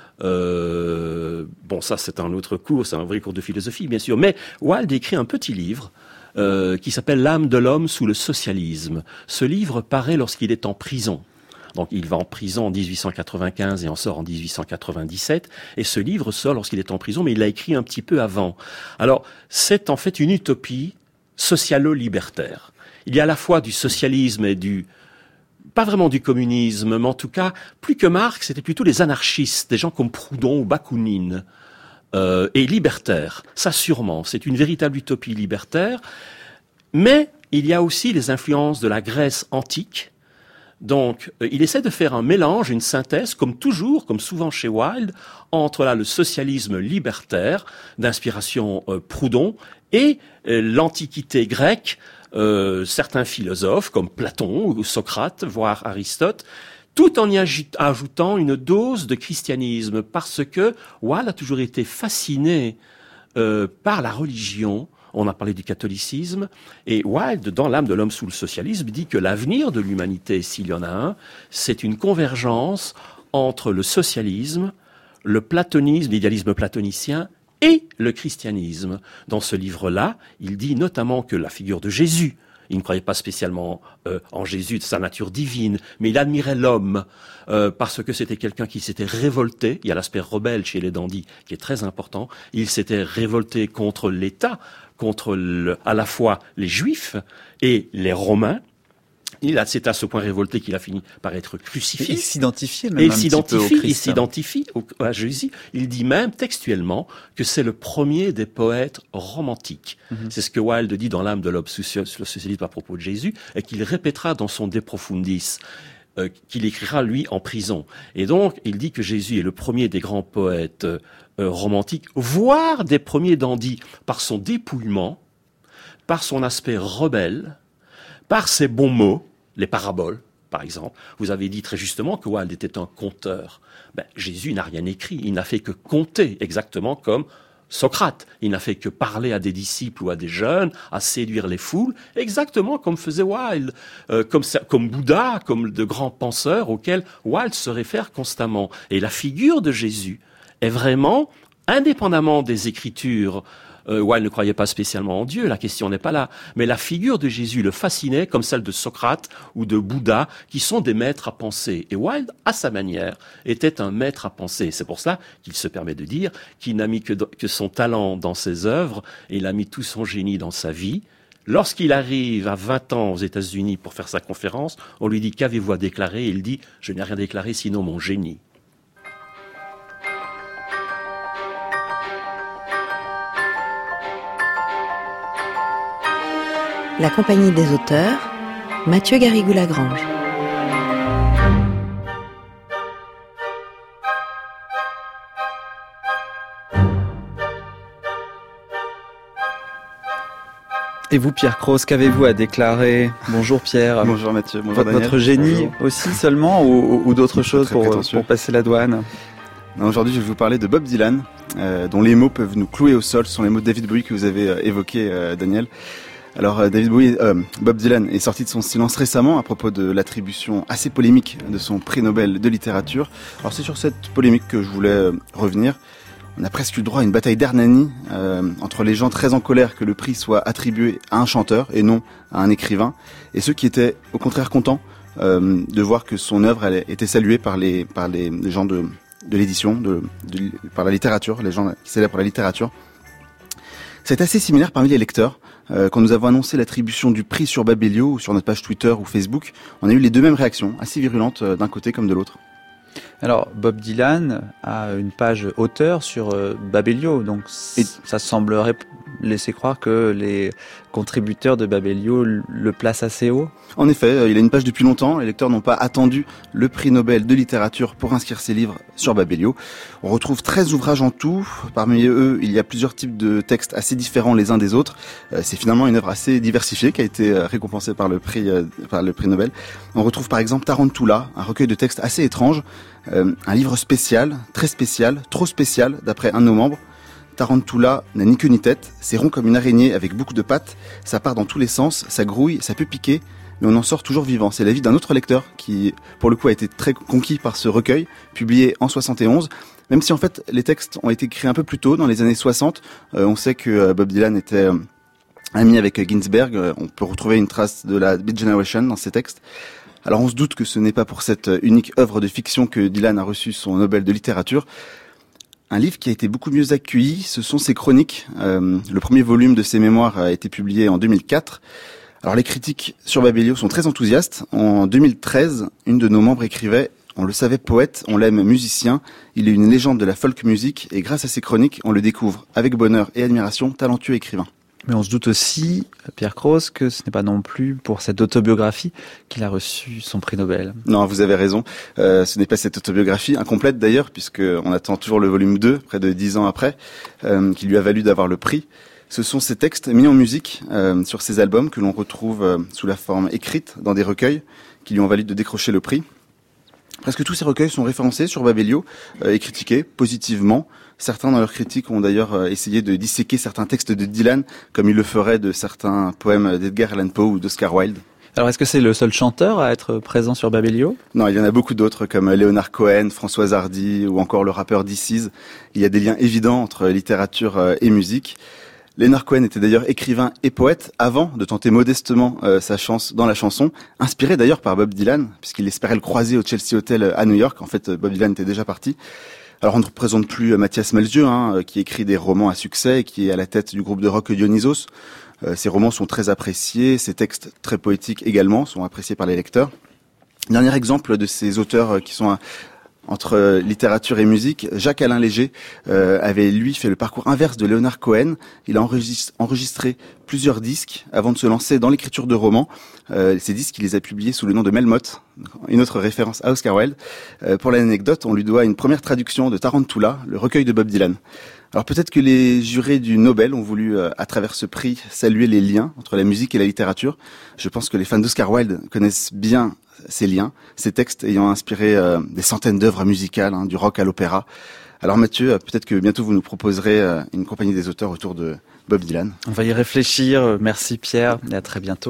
Euh, bon, ça c'est un autre cours, c'est un vrai cours de philosophie bien sûr. Mais Wilde écrit un petit livre euh, qui s'appelle L'âme de l'homme sous le socialisme. Ce livre paraît lorsqu'il est en prison. Donc il va en prison en dix-huit cent quatre-vingt-quinze et en sort en dix-huit cent quatre-vingt-dix-sept. Et ce livre sort lorsqu'il est en prison, mais il l'a écrit un petit peu avant. Alors c'est en fait une utopie socialo-libertaire. Il y a à la fois du socialisme et du, pas vraiment du communisme, mais en tout cas, plus que Marx, c'était plutôt les anarchistes, des gens comme Proudhon ou Bakounine, euh, et libertaires. Ça sûrement, c'est une véritable utopie libertaire. Mais il y a aussi les influences de la Grèce antique. Donc, euh, il essaie de faire un mélange, une synthèse, comme toujours, comme souvent chez Wilde, entre là le socialisme libertaire, d'inspiration euh, Proudhon, et euh, l'antiquité grecque, Euh, certains philosophes comme Platon ou Socrate, voire Aristote, tout en y ajoutant une dose de christianisme, parce que Wilde a toujours été fasciné euh, par la religion. On a parlé du catholicisme, et Wilde, dans L'âme de l'homme sous le socialisme, dit que l'avenir de l'humanité, s'il y en a un, c'est une convergence entre le socialisme, le platonisme, l'idéalisme platonicien, et le christianisme. Dans ce livre-là, il dit notamment que la figure de Jésus, il ne croyait pas spécialement euh, en Jésus, de sa nature divine, mais il admirait l'homme, euh, parce que c'était quelqu'un qui s'était révolté. Il y a l'aspect rebelle chez les dandys qui est très important. Il s'était révolté contre l'État, contre le, à la fois les Juifs et les Romains. Il a, c'est à ce point révolté qu'il a fini par être crucifié. Et il s'identifiait même Et il un petit s'identifie, peu au Christ. il s'identifie au, à Jésus. Il dit même textuellement que c'est le premier des poètes romantiques. Mm-hmm. C'est ce que Wilde dit dans L'âme de l'homme sous le socialisme à propos de Jésus, et qu'il répétera dans son De Profundis, euh, qu'il écrira lui en prison. Et donc, il dit que Jésus est le premier des grands poètes euh, romantiques, voire des premiers dandys, par son dépouillement, par son aspect rebelle, par ses bons mots, les paraboles, par exemple. Vous avez dit très justement que Wilde était un conteur. Ben, Jésus n'a rien écrit, il n'a fait que conter, exactement comme Socrate. Il n'a fait que parler à des disciples ou à des jeunes, à séduire les foules, exactement comme faisait Wilde, euh, comme, comme Bouddha, comme de grands penseurs auxquels Wilde se réfère constamment. Et la figure de Jésus est vraiment, indépendamment des Écritures, Euh, Wilde ne croyait pas spécialement en Dieu, la question n'est pas là. Mais la figure de Jésus le fascinait comme celle de Socrate ou de Bouddha, qui sont des maîtres à penser. Et Wilde, à sa manière, était un maître à penser. C'est pour cela qu'il se permet de dire qu'il n'a mis que, que son talent dans ses œuvres, et il a mis tout son génie dans sa vie. Lorsqu'il arrive à vingt ans aux États-Unis pour faire sa conférence, on lui dit « Qu'avez-vous à déclarer ?» Et il dit « Je n'ai rien déclaré sinon mon génie ». La compagnie des auteurs, Mathieu Garrigou-Lagrange. Et vous, Pierre Croz, qu'avez-vous à déclarer? Bonjour Pierre. Bonjour Mathieu. Bonjour Votre, Daniel. votre génie Bonjour. aussi seulement ou, ou d'autres choses pour, pour passer la douane? Non, aujourd'hui, je vais vous parler de Bob Dylan, euh, dont les mots peuvent nous clouer au sol. Ce sont les mots de David Bowie que vous avez euh, évoqués, euh, Daniel. Alors, euh, David Bowie, euh, Bob Dylan est sorti de son silence récemment à propos de l'attribution assez polémique de son prix Nobel de littérature. Alors, c'est sur cette polémique que je voulais euh, revenir. On a presque eu droit à une bataille d'Hernani euh, entre les gens très en colère que le prix soit attribué à un chanteur et non à un écrivain, et ceux qui étaient au contraire contents euh, de voir que son œuvre elle, était saluée par les par les, les gens de de l'édition, de, de par la littérature, les gens qui célèbrent la littérature. C'est assez similaire parmi les lecteurs. Euh, quand nous avons annoncé l'attribution du prix sur Babelio ou sur notre page Twitter ou Facebook, on a eu les deux mêmes réactions, assez virulentes euh, d'un côté comme de l'autre. Alors, Bob Dylan a une page auteur sur euh, Babelio, donc et ça semblerait laisser croire que les contributeurs de Babelio le placent assez haut. En effet, il a une page depuis longtemps. Les lecteurs n'ont pas attendu le prix Nobel de littérature pour inscrire ses livres sur Babelio. On retrouve treize ouvrages en tout. Parmi eux, il y a plusieurs types de textes assez différents les uns des autres. C'est finalement une œuvre assez diversifiée qui a été récompensée par le prix, par le prix Nobel. On retrouve par exemple Tarantula, un recueil de textes assez étrange, un livre spécial, très spécial, trop spécial d'après un de nos membres. Tarantula n'a ni queue ni tête, c'est rond comme une araignée avec beaucoup de pattes, ça part dans tous les sens, ça grouille, ça peut piquer, mais on en sort toujours vivant. C'est l'avis d'un autre lecteur qui, pour le coup, a été très conquis par ce recueil, publié en soixante et onze, même si en fait les textes ont été écrits un peu plus tôt, dans les années soixante. Euh, on sait que euh, Bob Dylan était euh, ami avec Ginsberg, euh, on peut retrouver une trace de la Beat Generation dans ses textes. Alors on se doute que ce n'est pas pour cette unique œuvre de fiction que Dylan a reçu son Nobel de littérature. Un livre qui a été beaucoup mieux accueilli, ce sont ses chroniques. Euh, le premier volume de ses mémoires a été publié en deux mille quatre. Alors les critiques sur Babelio sont très enthousiastes. En deux mille treize, une de nos membres écrivait « On le savait poète, on l'aime musicien, il est une légende de la folk music et grâce à ses chroniques, on le découvre avec bonheur et admiration, talentueux écrivain ». Mais on se doute aussi, Pierre Croz, que ce n'est pas non plus pour cette autobiographie qu'il a reçu son prix Nobel. Non, vous avez raison. Euh, ce n'est pas cette autobiographie, incomplète d'ailleurs, puisqu'on attend toujours le volume deux, près de dix ans après, euh, qui lui a valu d'avoir le prix. Ce sont ces textes mis en musique euh, sur ses albums que l'on retrouve euh, sous la forme écrite dans des recueils qui lui ont valu de décrocher le prix. Presque tous ces recueils sont référencés sur Babelio euh, et critiqués positivement. Certains dans leurs critiques ont d'ailleurs euh, essayé de disséquer certains textes de Dylan, comme ils le feraient de certains poèmes d'Edgar Allan Poe ou d'Oscar Wilde. Alors est-ce que c'est le seul chanteur à être présent sur Babelio? Non, il y en a beaucoup d'autres comme Leonard Cohen, Françoise Hardy ou encore le rappeur D C. Il y a des liens évidents entre littérature euh, et musique. Leonard Cohen était d'ailleurs écrivain et poète avant de tenter modestement euh, sa chance dans la chanson, inspiré d'ailleurs par Bob Dylan, puisqu'il espérait le croiser au Chelsea Hotel à New York. En fait, Bob Dylan était déjà parti. Alors on ne représente plus Mathias Malzieu, hein, qui écrit des romans à succès et qui est à la tête du groupe de rock Dionysos. Euh, ses romans sont très appréciés, ses textes très poétiques également sont appréciés par les lecteurs. Dernier exemple de ces auteurs qui sont... Un, entre littérature et musique, Jacques-Alain Léger euh, avait lui fait le parcours inverse de Leonard Cohen. Il a enregistré, enregistré plusieurs disques avant de se lancer dans l'écriture de romans. Euh, ces disques, il les a publiés sous le nom de Melmoth, une autre référence à Oscar Wilde. Euh, pour l'anecdote, on lui doit une première traduction de Tarantula, le recueil de Bob Dylan. Alors peut-être que les jurés du Nobel ont voulu, euh, à travers ce prix, saluer les liens entre la musique et la littérature. Je pense que les fans d'Oscar Wilde connaissent bien ces liens, ces textes ayant inspiré euh, des centaines d'œuvres musicales, hein, du rock à l'opéra. Alors Mathieu, euh, peut-être que bientôt vous nous proposerez euh, une compagnie des auteurs autour de Bob Dylan. On va y réfléchir. Merci Pierre et à très bientôt.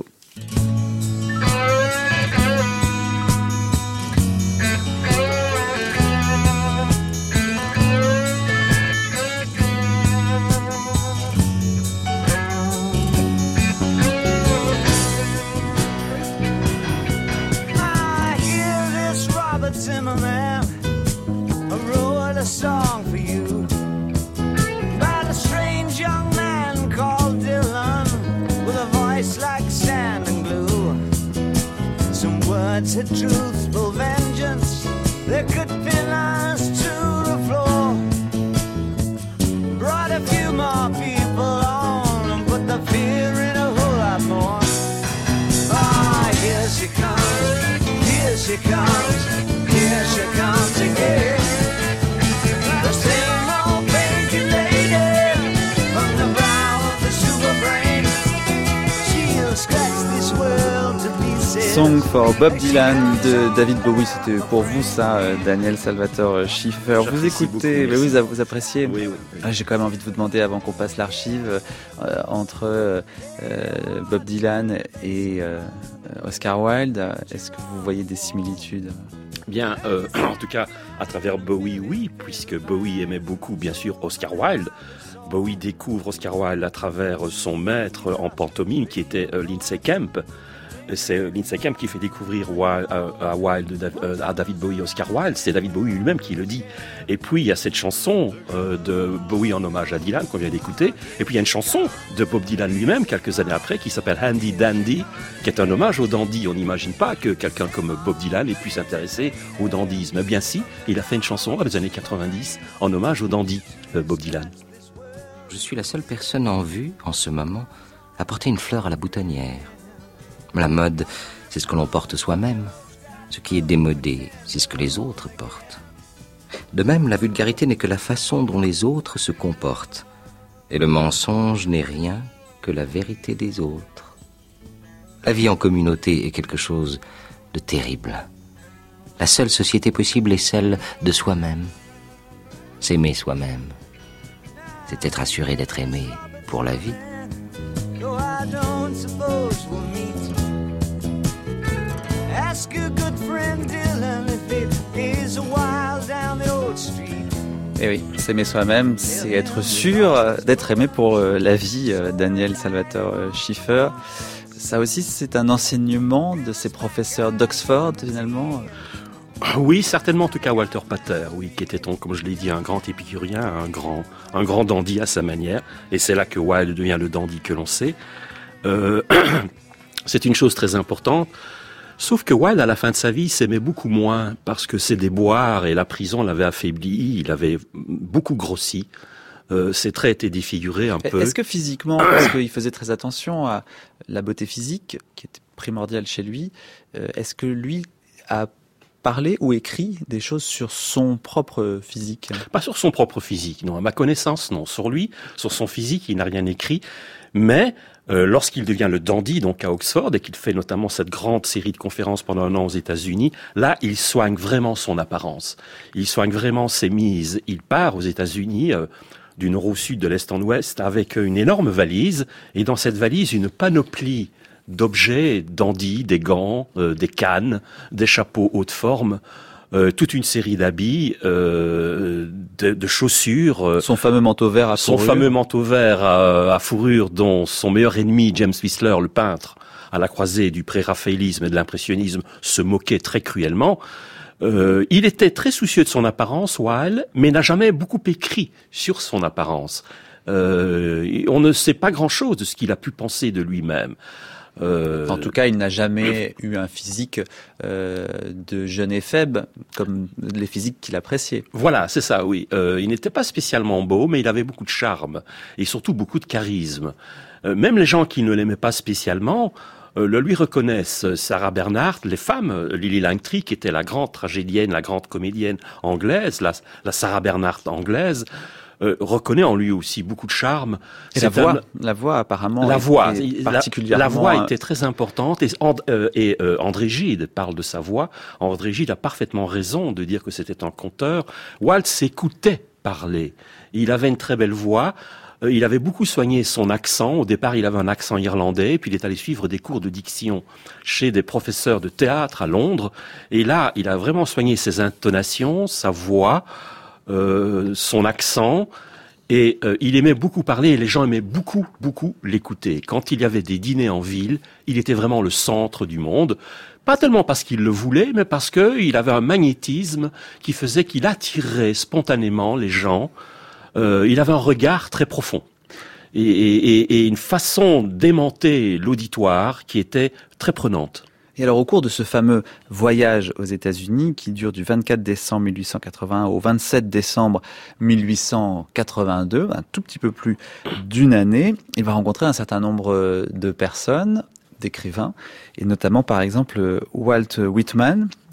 Zimmerman, I wrote a song for you about a strange young man called Dylan with a voice like sand and glue. Some words had truthful vengeance, they could pin us to the floor. Brought a few more people on and put the fear in a whole lot more. she comes, here she comes again. The same old baby lady from the brow of the super brain. She'll scratch this world to pieces. Song for Bob Dylan de David Bowie, c'était pour vous ça, Daniel Salvatore Schiffer. Vous écoutez, mais oui, vous appréciez. Oui, oui, oui. Ah, j'ai quand même envie de vous demander avant qu'on passe l'archive euh, entre euh, Bob Dylan et euh, Oscar Wilde. Est-ce que vous voyez des similitudes ? Bien, euh, en tout cas, à travers Bowie, oui, puisque Bowie aimait beaucoup, bien sûr, Oscar Wilde. Bowie découvre Oscar Wilde à travers son maître en pantomime, qui était euh, Lindsay Kemp. C'est Lindsay Kemp qui fait découvrir Wilde, à, Wilde, à David Bowie Oscar Wilde. C'est David Bowie lui-même qui le dit. Et puis, il y a cette chanson euh, de Bowie en hommage à Dylan qu'on vient d'écouter. Et puis, il y a une chanson de Bob Dylan lui-même, quelques années après, qui s'appelle Handy Dandy, qui est un hommage au dandy. On n'imagine pas que quelqu'un comme Bob Dylan ait pu s'intéresser au dandisme. Bien si, il a fait une chanson dans les années quatre-vingt-dix en hommage au dandy, euh, Bob Dylan. Je suis la seule personne en vue, en ce moment, à porter une fleur à la boutonnière. La mode, c'est ce que l'on porte soi-même. Ce qui est démodé, c'est ce que les autres portent. De même, la vulgarité n'est que la façon dont les autres se comportent. Et le mensonge n'est rien que la vérité des autres. La vie en communauté est quelque chose de terrible. La seule société possible est celle de soi-même. S'aimer soi-même, c'est être assuré d'être aimé pour la vie. No, I don't suppose we'll meet. Ask your good friend Dylan if it is a while down the old street. Et oui, s'aimer soi-même, c'est être sûr d'être aimé pour la vie, Daniel Salvatore Schiffer. Ça aussi, c'est un enseignement de ces professeurs d'Oxford, finalement. Oui, certainement, en tout cas Walter Pater, oui, qui était, comme je l'ai dit, un grand épicurien, un grand, un grand dandy à sa manière. Et c'est là que Wilde devient le dandy que l'on sait. Euh, c'est une chose très importante. Sauf que Wilde, à la fin de sa vie, s'aimait beaucoup moins parce que ses déboires et la prison l'avaient affaibli. Il avait beaucoup grossi. Euh, ses traits étaient défigurés un peu. Est-ce que physiquement, parce qu'il faisait très attention à la beauté physique, qui était primordiale chez lui, euh, est-ce que lui a parlé ou écrit des choses sur son propre physique ? Pas sur son propre physique, non. À ma connaissance, non. Sur lui, sur son physique, il n'a rien écrit. Mais euh, lorsqu'il devient le dandy, donc à Oxford, et qu'il fait notamment cette grande série de conférences pendant un an aux États-Unis, là, il soigne vraiment son apparence. Il soigne vraiment ses mises. Il part aux États-Unis euh, du nord au sud, de l'est en ouest, avec une énorme valise, et dans cette valise, une panoplie d'objets dandy, des gants, euh, des cannes, des chapeaux haute forme, euh, toute une série d'habits, euh, de, de chaussures. Euh, son fameux manteau vert à son fourrure. fameux manteau vert à, à fourrure dont son meilleur ennemi, James Whistler, le peintre, à la croisée du pré-raphaélisme et de l'impressionnisme, se moquait très cruellement. Euh, il était très soucieux de son apparence, Wilde, mais n'a jamais beaucoup écrit sur son apparence. Euh, on ne sait pas grand-chose de ce qu'il a pu penser de lui-même. Euh... En tout cas, il n'a jamais eu un physique euh, de jeune et faible, comme les physiques qu'il appréciait. Voilà, c'est ça, oui. Euh, il n'était pas spécialement beau, mais il avait beaucoup de charme, et surtout beaucoup de charisme. Euh, même les gens qui ne l'aimaient pas spécialement euh, le lui reconnaissent. Sarah Bernhardt, les femmes, Lily Langtry, qui était la grande tragédienne, la grande comédienne anglaise, la, la Sarah Bernhardt anglaise, Euh, reconnaît en lui aussi beaucoup de charme. Et la voix, un... la voix apparemment, la voix, particulièrement... la, la voix était très importante et, And, euh, et euh, André Gide parle de sa voix. André Gide a parfaitement raison de dire que c'était un conteur. Wilde s'écoutait parler. Il avait une très belle voix. Euh, il avait beaucoup soigné son accent. Au départ, il avait un accent irlandais, puis il est allé suivre des cours de diction chez des professeurs de théâtre à Londres. Et là, il a vraiment soigné ses intonations, sa voix, Euh, son accent, et euh, il aimait beaucoup parler, et les gens aimaient beaucoup, beaucoup l'écouter. Quand il y avait des dîners en ville, il était vraiment le centre du monde, pas tellement parce qu'il le voulait, mais parce qu'il avait un magnétisme qui faisait qu'il attirait spontanément les gens. Euh, il avait un regard très profond, et, et, et une façon d'aimanter l'auditoire qui était très prenante. Et alors, au cours de ce fameux voyage aux États-Unis, qui dure du vingt-quatre décembre mille huit cent quatre-vingt-un au vingt-sept décembre mille huit cent quatre-vingt-deux, un tout petit peu plus d'une année, il va rencontrer un certain nombre de personnes, d'écrivains, et notamment, par exemple, Walt Whitman,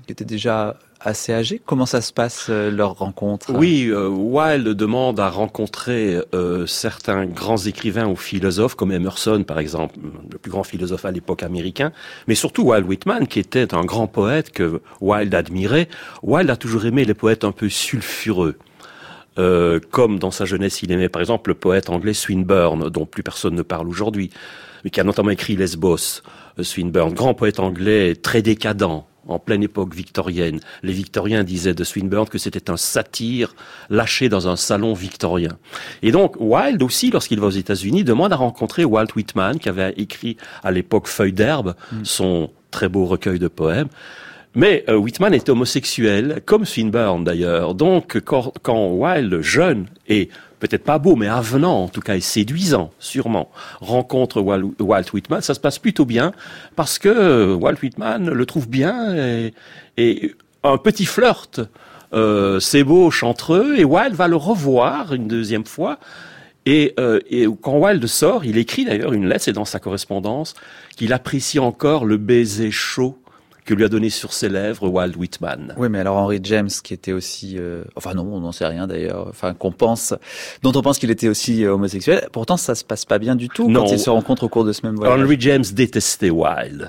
qui était déjà assez âgé. Comment ça se passe, euh, leur rencontre? Oui, euh, Wilde demande à rencontrer euh, certains grands écrivains ou philosophes, comme Emerson, par exemple, le plus grand philosophe à l'époque américain, mais surtout Walt Whitman, qui était un grand poète que Wilde admirait. Wilde a toujours aimé les poètes un peu sulfureux. Euh, comme dans sa jeunesse, il aimait par exemple le poète anglais Swinburne, dont plus personne ne parle aujourd'hui, mais qui a notamment écrit Lesbos. Euh, Swinburne, grand poète anglais très décadent, en pleine époque victorienne. Les Victoriens disaient de Swinburne que c'était un satyre lâché dans un salon victorien. Et donc, Wilde aussi, lorsqu'il va aux États-Unis, demande à rencontrer Walt Whitman, qui avait écrit à l'époque Feuilles d'herbe, mm. son très beau recueil de poèmes. Mais euh, Whitman était homosexuel, comme Swinburne d'ailleurs. Donc, quand, quand Wilde, jeune et peut-être pas beau, mais avenant, en tout cas, et séduisant, sûrement, rencontre Wal- Walt Whitman, ça se passe plutôt bien, parce que euh, Walt Whitman le trouve bien, et, et un petit flirt euh, s'ébauche entre eux, et Wilde va le revoir une deuxième fois, et, euh, et quand Wilde sort, il écrit d'ailleurs une lettre, c'est dans sa correspondance, qu'il apprécie encore le baiser chaud que lui a donné sur ses lèvres Walt Whitman. Oui, mais alors Henry James, qui était aussi, euh, enfin non, on n'en sait rien d'ailleurs, enfin qu'on pense, dont on pense qu'il était aussi euh, homosexuel. Pourtant, ça se passe pas bien du tout non, quand ils se rencontrent au cours de ce même voyage. Henry James détestait Wilde.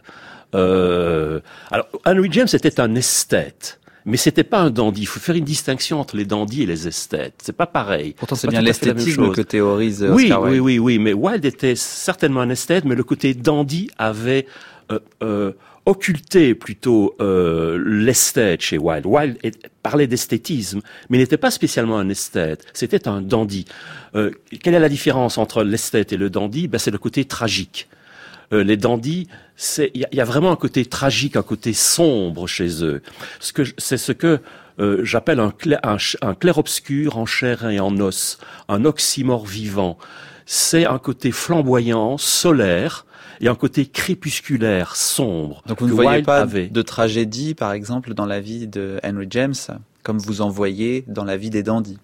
Euh, alors, Henry James était un esthète. Mais c'était pas un dandy. Il faut faire une distinction entre les dandys et les esthètes. C'est pas pareil. Pourtant, c'est bien l'esthétisme que théorise Oscar oui, Wilde. Oui, oui, oui. Mais Wilde était certainement un esthète, mais le côté dandy avait euh, euh, occulté plutôt euh, l'esthète chez Wilde. Wilde est, parlait d'esthétisme, mais n'était pas spécialement un esthète. C'était un dandy. Euh, quelle est la différence entre l'esthète et le dandy? Ben, c'est le côté tragique. Euh, les dandys, c'est il y, y a vraiment un côté tragique, un côté sombre chez eux. Ce que c'est ce que euh, j'appelle un, clair, un, un clair-obscur en chair et en os, un oxymore vivant. C'est un côté flamboyant, solaire, et un côté crépusculaire, sombre. Donc vous ne voyez pas avait. de tragédie, par exemple, dans la vie de Henry James, comme vous en voyez dans la vie des dandys?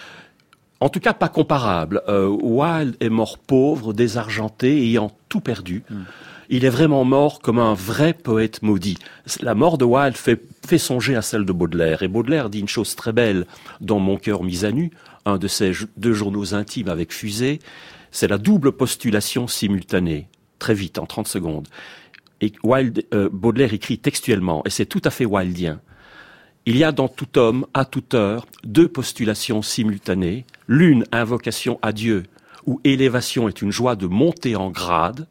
En tout cas, pas comparable. Euh, Wilde est mort pauvre, désargenté, ayant tout perdu. Mm. Il est vraiment mort comme un vrai poète maudit. La mort de Wilde fait, fait songer à celle de Baudelaire. Et Baudelaire dit une chose très belle dans Mon cœur mis à nu, un de ses deux journaux intimes avec Fusée, c'est la double postulation simultanée. Très vite, en trente secondes. Et Wilde, euh, Baudelaire écrit textuellement, et c'est tout à fait wildien. Il y a dans tout homme, à toute heure, deux postulations simultanées. L'une, invocation à Dieu, où élévation est une joie de monter en grade.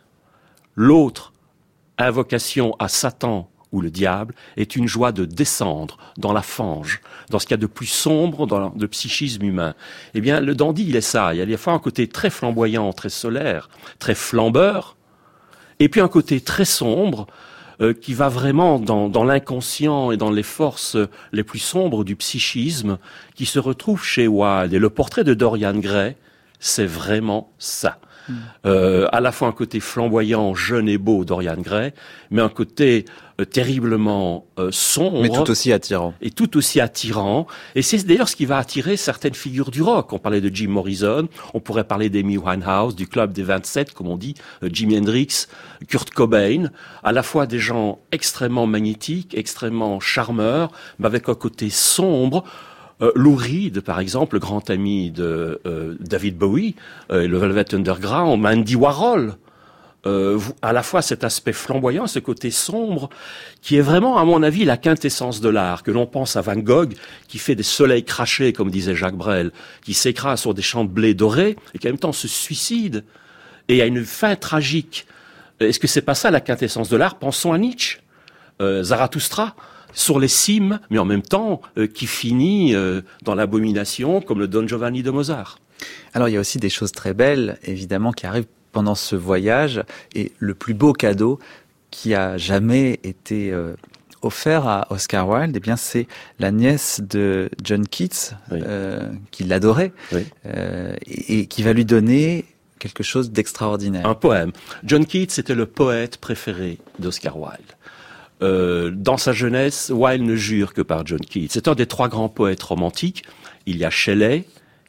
L'autre, invocation à Satan ou le diable, est une joie de descendre dans la fange, dans ce qu'il y a de plus sombre dans le psychisme humain. Eh bien, le dandy, il est ça. Il y a des fois un côté très flamboyant, très solaire, très flambeur, et puis un côté très sombre, Euh, qui va vraiment dans, dans l'inconscient et dans les forces les plus sombres du psychisme, qui se retrouve chez Wilde. Et le portrait de Dorian Gray, c'est vraiment ça. Mmh. Euh, à la fois un côté flamboyant, jeune et beau, Dorian Gray, mais un côté euh, terriblement euh, sombre. Mais tout aussi attirant. Et tout aussi attirant. Et c'est d'ailleurs ce qui va attirer certaines figures du rock. On parlait de Jim Morrison, on pourrait parler d'Amy Winehouse, du club des vingt-sept, comme on dit, euh, Jimi Hendrix, Kurt Cobain, à la fois des gens extrêmement magnétiques, extrêmement charmeurs, mais avec un côté sombre. Euh, Lou Reed, par exemple, le grand ami de euh, David Bowie, euh, le Velvet Underground, Andy Warhol, euh, à la fois cet aspect flamboyant, ce côté sombre, qui est vraiment, à mon avis, la quintessence de l'art. Que l'on pense à Van Gogh, qui fait des soleils crachés, comme disait Jacques Brel, qui s'écrase sur des champs de blé dorés, et qui en même temps se suicide, et a une fin tragique. Est-ce que c'est pas ça la quintessence de l'art? Pensons à Nietzsche, euh, Zarathustra, sur les cimes, mais en même temps, euh, qui finit euh, dans l'abomination, comme le Don Giovanni de Mozart. Alors, il y a aussi des choses très belles, évidemment, qui arrivent pendant ce voyage. Et le plus beau cadeau qui a jamais été euh, offert à Oscar Wilde, eh bien, c'est la nièce de John Keats, oui. euh, qui l'adorait, oui. euh, et, et qui va lui donner quelque chose d'extraordinaire. Un poème. John Keats était le poète préféré d'Oscar Wilde. Euh, dans sa jeunesse, Wilde ne jure que par John Keats. C'est un des trois grands poètes romantiques. Il y a Shelley,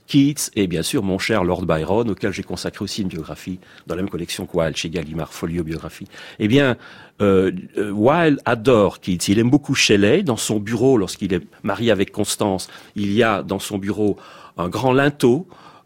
Keats et bien sûr mon cher Lord Byron, auquel j'ai consacré aussi une biographie dans la même collection que Wilde, chez Gallimard, Folio Biographie. Eh bien, euh, Wilde adore Keats. Il aime beaucoup Shelley. Dans son bureau, lorsqu'il est marié avec Constance, il y a dans son bureau un grand linteau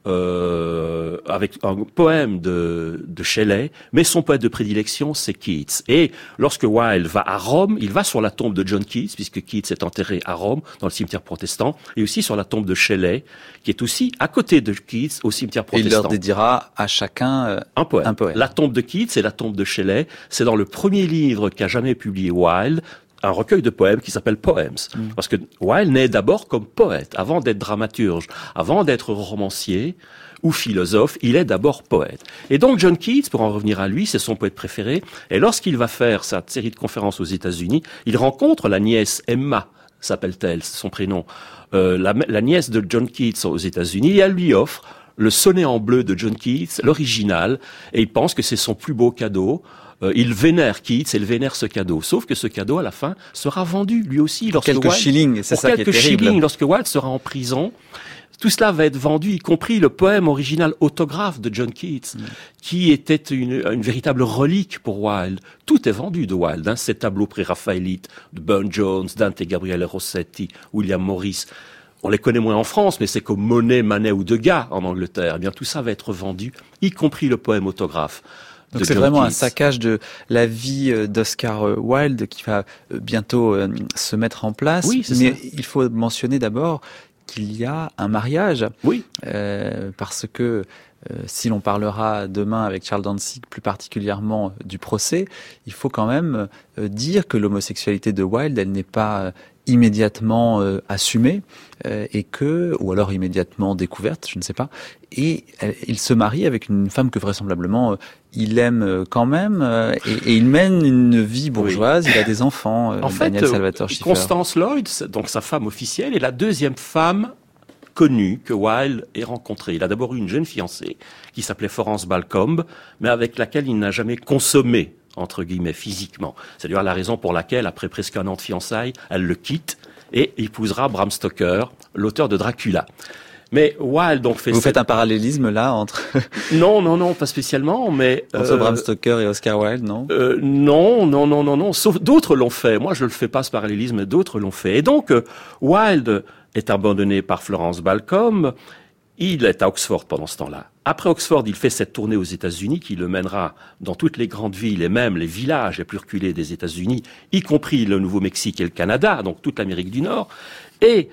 Euh, avec un poème de, de Shelley, mais son poète de prédilection, c'est Keats. Et lorsque Wilde va à Rome, il va sur la tombe de John Keats, puisque Keats est enterré à Rome, dans le cimetière protestant, et aussi sur la tombe de Shelley, qui est aussi à côté de Keats, au cimetière protestant. Et il leur dédiera à chacun euh, un, poème. un poème. La tombe de Keats et la tombe de Shelley, c'est dans le premier livre qu'a jamais publié Wilde, un recueil de poèmes qui s'appelle Poems. Mmh. Parce que Wilde naît d'abord comme poète, avant d'être dramaturge, avant d'être romancier ou philosophe, il est d'abord poète. Et donc John Keats, pour en revenir à lui, c'est son poète préféré, et lorsqu'il va faire sa série de conférences aux États-Unis, il rencontre la nièce Emma, s'appelle-t-elle, c'est son prénom, euh, la, la nièce de John Keats aux États-Unis, et elle lui offre le sonnet en bleu de John Keats, l'original, et il pense que c'est son plus beau cadeau. Euh, il vénère Keats et il vénère ce cadeau. Sauf que ce cadeau, à la fin, sera vendu, lui aussi. Pour quelques Wilde, shillings, c'est ça qui est terrible. Quelques shillings, lorsque Wilde sera en prison. Tout cela va être vendu, y compris le poème original autographe de John Keats, mmh. qui était une, une véritable relique pour Wilde. Tout est vendu de Wilde, hein, ces tableaux pré-raphaélites de Burne-Jones, Dante Gabriele Rossetti, William Morris. On les connaît moins en France, mais c'est comme Monet, Manet ou Degas en Angleterre. Eh bien, tout ça va être vendu, y compris le poème autographe. Donc c'est vraiment Keats. Un saccage de la vie d'Oscar Wilde qui va bientôt se mettre en place. Oui, c'est mais ça. Il faut mentionner d'abord qu'il y a un mariage. Oui. Euh, parce que euh, si l'on parlera demain avec Charles Danzig plus particulièrement du procès, il faut quand même euh, dire que l'homosexualité de Wilde, elle n'est pas euh, immédiatement euh, assumée euh, et que, ou alors immédiatement découverte, je ne sais pas. Et elle, il se marie avec une femme que vraisemblablement euh, il aime quand même euh, et, et il mène une vie bourgeoise. Oui. Il a des enfants. Euh, en fait, Daniel Salvatore Schiffer. Constance Lloyd, donc sa femme officielle, est la deuxième femme connue que Wilde ait rencontrée. Il a d'abord eu une jeune fiancée qui s'appelait Florence Balcombe, mais avec laquelle il n'a jamais consommé, entre guillemets, physiquement. C'est d'ailleurs la raison pour laquelle, après presque un an de fiançailles, elle le quitte et épousera Bram Stoker, l'auteur de Dracula. Mais Wilde donc fait... Vous cette... faites un parallélisme là entre... non, non, non, pas spécialement, mais... Entre euh, Bram Stoker et Oscar Wilde, non euh, Non, non, non, non, non, sauf d'autres l'ont fait. Moi, je le fais pas, ce parallélisme, d'autres l'ont fait. Et donc, euh, Wilde est abandonné par Florence Balcombe. Il est à Oxford pendant ce temps-là. Après Oxford, il fait cette tournée aux États-Unis qui le mènera dans toutes les grandes villes et même les villages les plus reculés des États-Unis, y compris le Nouveau-Mexique et le Canada, donc toute l'Amérique du Nord. Et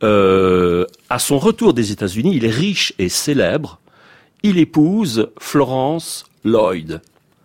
euh, à son retour des États-Unis, il est riche et célèbre. Il épouse Florence Lloyd.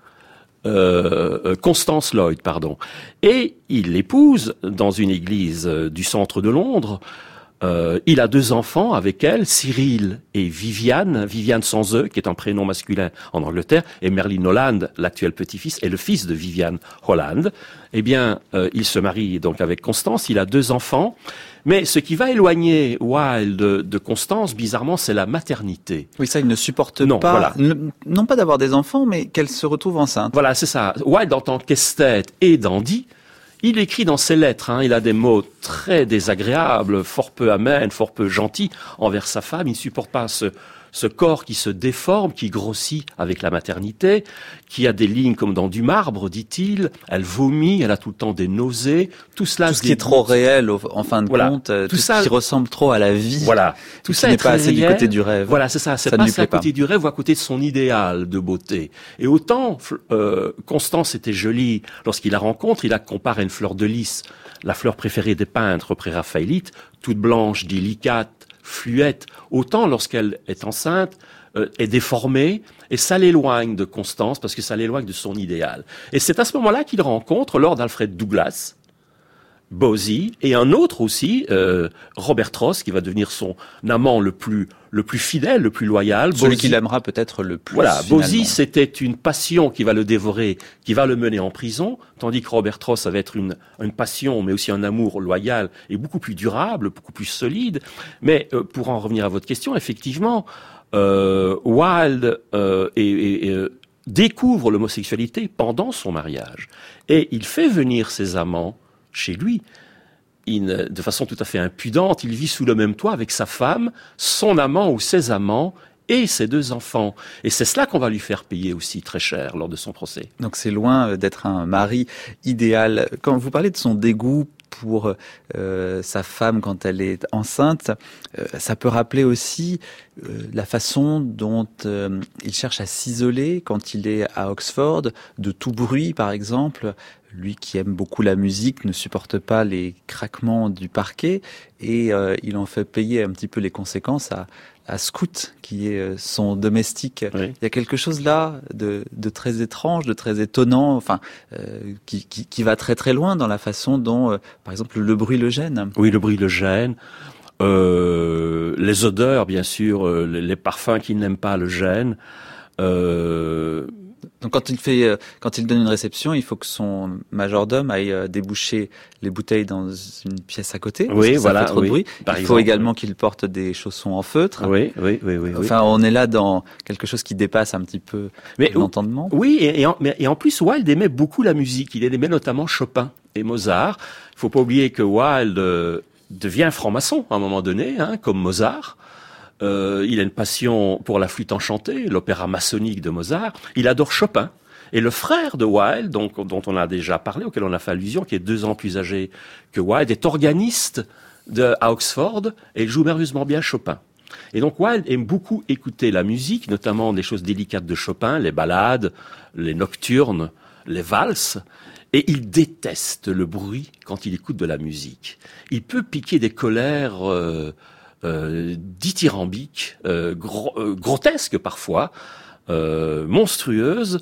Euh, Constance Lloyd, pardon. Et il l'épouse dans une église du centre de Londres. Euh, il a deux enfants avec elle, Cyril et Viviane, Viviane sans E, qui est un prénom masculin en Angleterre, et Merlin Holland, l'actuel petit-fils, est le fils de Viviane Holland. Eh bien, euh, il se marie donc avec Constance, il a deux enfants, mais ce qui va éloigner Wilde de, de Constance, bizarrement, c'est la maternité. Oui, ça, il ne supporte non, pas, voilà. n- non pas d'avoir des enfants, mais qu'elle se retrouve enceinte. Voilà, c'est ça. Wilde, en tant qu'esthète et dandy, il écrit dans ses lettres, hein, il a des mots très désagréables, fort peu amènes, fort peu gentils envers sa femme. Il ne supporte pas ce, ce corps qui se déforme, qui grossit avec la maternité, qui a des lignes comme dans du marbre, dit-il. Elle vomit, elle a tout le temps des nausées. Tout cela, tout ce qui est trop réel, en fin de voilà. compte, tout, tout ça, ce qui ressemble trop à la vie. Voilà, tout ça n'est est pas assez réel. du côté du rêve. Voilà, c'est ça. C'est ça pas à côté du rêve ou à côté de son idéal de beauté. Et autant euh, Constance était jolie lorsqu'il la rencontre, il la compare à une fleur de lys, la fleur préférée des peintres pré-raphaélites, toute blanche, délicate, fluette. Autant lorsqu'elle est enceinte, euh, est déformée, et ça l'éloigne de Constance parce que ça l'éloigne de son idéal. Et c'est à ce moment-là qu'il rencontre Lord Alfred Douglas, Bosie, et un autre aussi, euh, Robert Ross, qui va devenir son amant le plus le plus fidèle, le plus loyal. Celui Bosie, qui l'aimera peut-être le plus. Voilà, finalement. Bosie, c'était une passion qui va le dévorer, qui va le mener en prison, tandis que Robert Ross avait être une une passion, mais aussi un amour loyal et beaucoup plus durable, beaucoup plus solide. Mais euh, pour en revenir à votre question, effectivement, euh, Wilde euh, et, et, et, euh, découvre l'homosexualité pendant son mariage, et il fait venir ses amants chez lui. il, de façon tout à fait impudente, il vit sous le même toit avec sa femme, son amant ou ses amants, et ses deux enfants. Et c'est cela qu'on va lui faire payer aussi très cher lors de son procès. Donc c'est loin d'être un mari idéal. Quand vous parlez de son dégoût pour euh, sa femme quand elle est enceinte, euh, ça peut rappeler aussi euh, la façon dont euh, il cherche à s'isoler quand il est à Oxford, de tout bruit par exemple. Lui qui aime beaucoup la musique ne supporte pas les craquements du parquet et euh, il en fait payer un petit peu les conséquences à, à Scoot, qui est son domestique. Oui. Il y a quelque chose là de, de très étrange, de très étonnant, enfin, euh, qui, qui, qui va très très loin dans la façon dont, euh, par exemple, le bruit le gêne. Oui, le bruit le gêne. Euh, les odeurs, bien sûr, euh, les, les parfums qu'il n'aime pas le gênent. Euh... Donc quand il fait, quand il donne une réception, il faut que son majordome aille déboucher les bouteilles dans une pièce à côté. Oui, ça voilà. fait trop oui, de bruit. Il exemple, faut également oui. qu'il porte des chaussons en feutre. Oui, oui, oui, oui. Enfin, on est là dans quelque chose qui dépasse un petit peu mais, l'entendement. Oui, et, et, en, mais, et en plus, Wilde aimait beaucoup la musique. Il aimait notamment Chopin et Mozart. Il faut pas oublier que Wilde euh, devient franc-maçon à un moment donné, hein, comme Mozart. Euh, il a une passion pour la flûte enchantée, l'opéra maçonnique de Mozart. Il adore Chopin. Et le frère de Wilde, donc, dont on a déjà parlé, auquel on a fait allusion, qui est deux ans plus âgé que Wilde, est organiste de, à Oxford et il joue merveilleusement bien Chopin. Et donc Wilde aime beaucoup écouter la musique, notamment des choses délicates de Chopin, les ballades, les nocturnes, les valses, et il déteste le bruit quand il écoute de la musique. Il peut piquer des colères euh, euh, dithyrambiques, euh, gro- euh, grotesques parfois, euh, monstrueuses.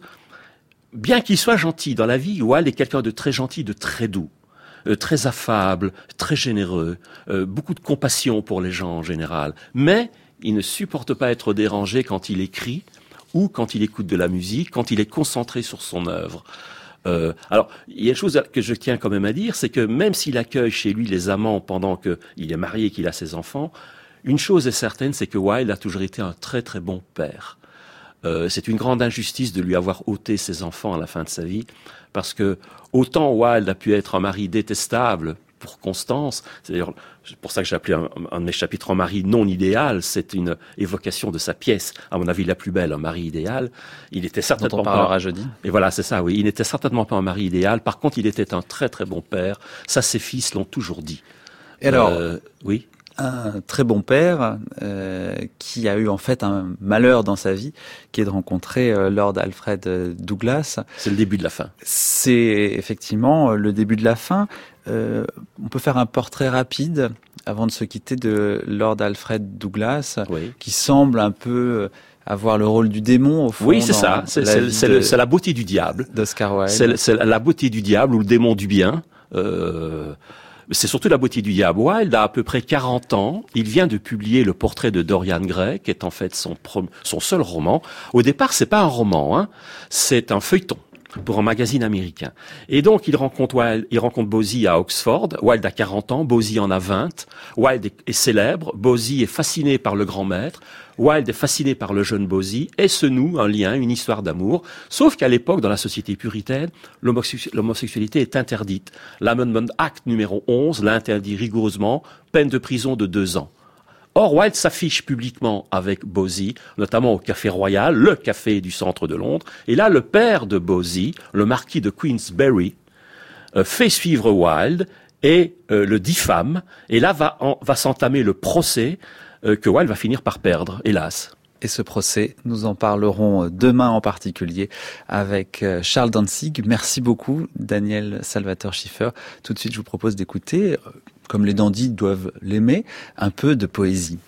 Bien qu'il soit gentil dans la vie, Wilde est quelqu'un de très gentil, de très doux, euh, très affable, très généreux, euh, beaucoup de compassion pour les gens en général. Mais il ne supporte pas être dérangé quand il écrit ou quand il écoute de la musique, quand il est concentré sur son œuvre. Euh, alors, il y a une chose que je tiens quand même à dire, c'est que même s'il accueille chez lui les amants pendant qu'il est marié et qu'il a ses enfants, une chose est certaine, c'est que Wilde a toujours été un très très bon père. Euh, c'est une grande injustice de lui avoir ôté ses enfants à la fin de sa vie, parce que autant Wilde a pu être un mari détestable pour Constance, c'est d'ailleurs pour ça que j'ai appelé un, un de mes chapitres un mari non idéal, c'est une évocation de sa pièce, à mon avis la plus belle, un mari idéal. Il était certainement dont on parlera pas, jeudi. Et voilà, c'est ça, oui. Il n'était certainement pas un mari idéal. Par contre, il était un très très bon père. Ça, ses fils l'ont toujours dit. Et alors, euh, oui. Un très bon père euh, qui a eu en fait un malheur dans sa vie, qui est de rencontrer euh, Lord Alfred Douglas. C'est le début de la fin. C'est effectivement le début de la fin. Euh, on peut faire un portrait rapide avant de se quitter de Lord Alfred Douglas, oui. qui semble un peu avoir le rôle du démon au fond. Oui, c'est ça. C'est, c'est, c'est, le, c'est la beauté du diable. D'Oscar Wilde. C'est, c'est la beauté du diable ou le démon du bien. Euh, c'est surtout la beauté du diable. Wilde a à peu près quarante ans. Il vient de publier le portrait de Dorian Gray, qui est en fait son, pro- son seul roman. Au départ, c'est pas un roman, hein. C'est un feuilleton pour un magazine américain. Et donc, il rencontre Wilde, il rencontre Bosie à Oxford. Wilde a quarante ans, Bosie en a vingt. Wilde est, est célèbre. Bosie est fasciné par le grand maître. Wilde est fasciné par le jeune Bosie et se noue un lien, une histoire d'amour. Sauf qu'à l'époque, dans la société puritaine, l'homosexualité est interdite. L'Amendment Act numéro onze l'interdit rigoureusement, peine de prison de deux ans. Or, Wilde s'affiche publiquement avec Bosie, notamment au Café Royal, le café du centre de Londres. Et là, le père de Bosie, le marquis de Queensberry, euh, fait suivre Wilde et euh, le diffame. Et là va, en, va s'entamer le procès euh, que Wilde va finir par perdre, hélas. Et ce procès, nous en parlerons demain en particulier avec Charles Danzig. Merci beaucoup, Daniel Salvatore Schiffer. Tout de suite, je vous propose d'écouter, comme les dandys doivent l'aimer, un peu de poésie.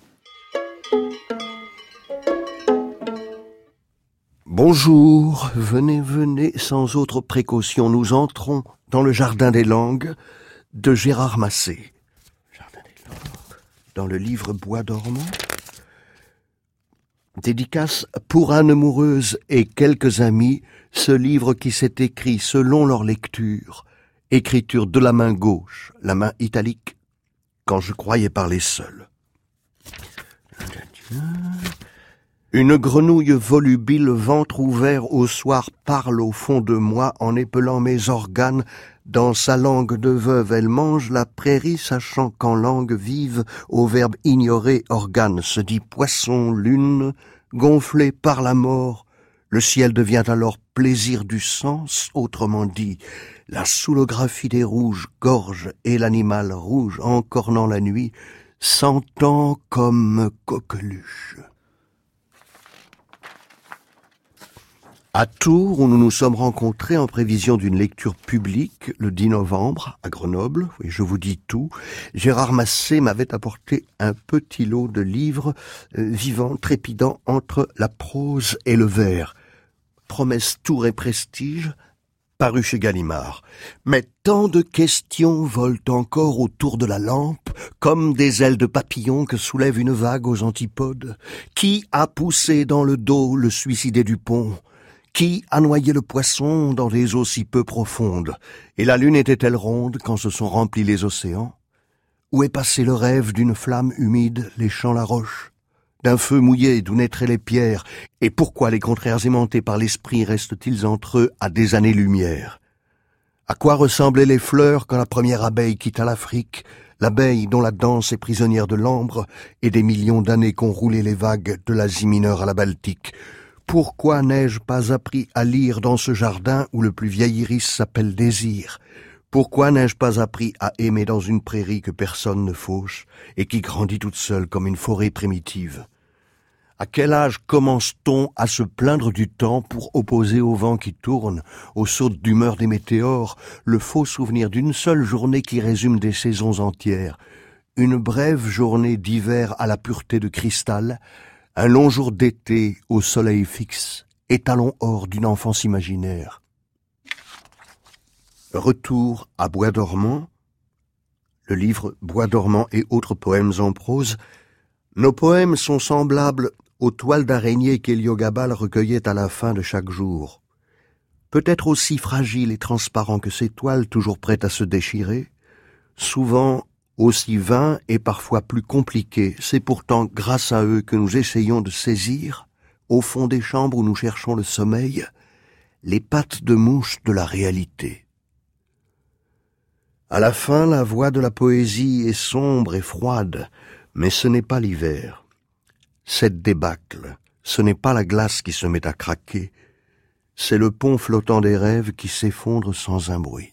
Bonjour, venez, venez, sans autre précaution, nous entrons dans le jardin des langues de Gérard Massé. Jardin des langues, dans le livre Bois dormant. Dédicace pour Anne Moureuse et quelques amis, ce livre qui s'est écrit selon leur lecture, écriture de la main gauche, la main italique, quand je croyais parler seul. Une grenouille volubile, ventre ouvert au soir, parle au fond de moi en épelant mes organes Dans sa langue de veuve, elle mange la prairie, sachant qu'en langue vive, au verbe ignoré, organe se dit poisson, lune, gonflé par la mort. Le ciel devient alors plaisir du sens, autrement dit, la soulographie des rouges gorges et l'animal rouge encornant la nuit s'entend comme coqueluche. À Tours, où nous nous sommes rencontrés en prévision d'une lecture publique le dix novembre à Grenoble, et je vous dis tout, Gérard Massé m'avait apporté un petit lot de livres euh, vivants, trépidants entre la prose et le vers. Promesse, tour et prestige, paru chez Gallimard. Mais tant de questions volent encore autour de la lampe, comme des ailes de papillon que soulève une vague aux antipodes. Qui a poussé dans le dos le suicidé du pont ? Qui a noyé le poisson dans des eaux si peu profondes? Et la lune était-elle ronde quand se sont remplis les océans? Où est passé le rêve d'une flamme humide léchant la roche? D'un feu mouillé d'où naîtraient les pierres? Et pourquoi les contraires aimantés par l'esprit restent-ils entre eux à des années-lumière? À quoi ressemblaient les fleurs quand la première abeille quitta l'Afrique? L'abeille dont la danse est prisonnière de l'ambre et des millions d'années qu'ont roulé les vagues de l'Asie mineure à la Baltique. Pourquoi n'ai-je pas appris à lire dans ce jardin où le plus vieil iris s'appelle désir? Pourquoi n'ai-je pas appris à aimer dans une prairie que personne ne fauche et qui grandit toute seule comme une forêt primitive? À quel âge commence-t-on à se plaindre du temps pour opposer au vent qui tourne, aux sautes d'humeur des météores, le faux souvenir d'une seule journée qui résume des saisons entières? Une brève journée d'hiver à la pureté de cristal, un long jour d'été au soleil fixe, étalon or d'une enfance imaginaire. Retour à Bois dormant, le livre Bois dormant et autres poèmes en prose. Nos poèmes sont semblables aux toiles d'araignée qu'Héliogabale recueillait à la fin de chaque jour. Peut-être aussi fragiles et transparents que ces toiles toujours prêtes à se déchirer, souvent aussi vains et parfois plus compliqués, c'est pourtant grâce à eux que nous essayons de saisir, au fond des chambres où nous cherchons le sommeil, les pattes de mouche de la réalité. À la fin, la voix de la poésie est sombre et froide, mais ce n'est pas l'hiver. Cette débâcle, ce n'est pas la glace qui se met à craquer, c'est le pont flottant des rêves qui s'effondre sans un bruit.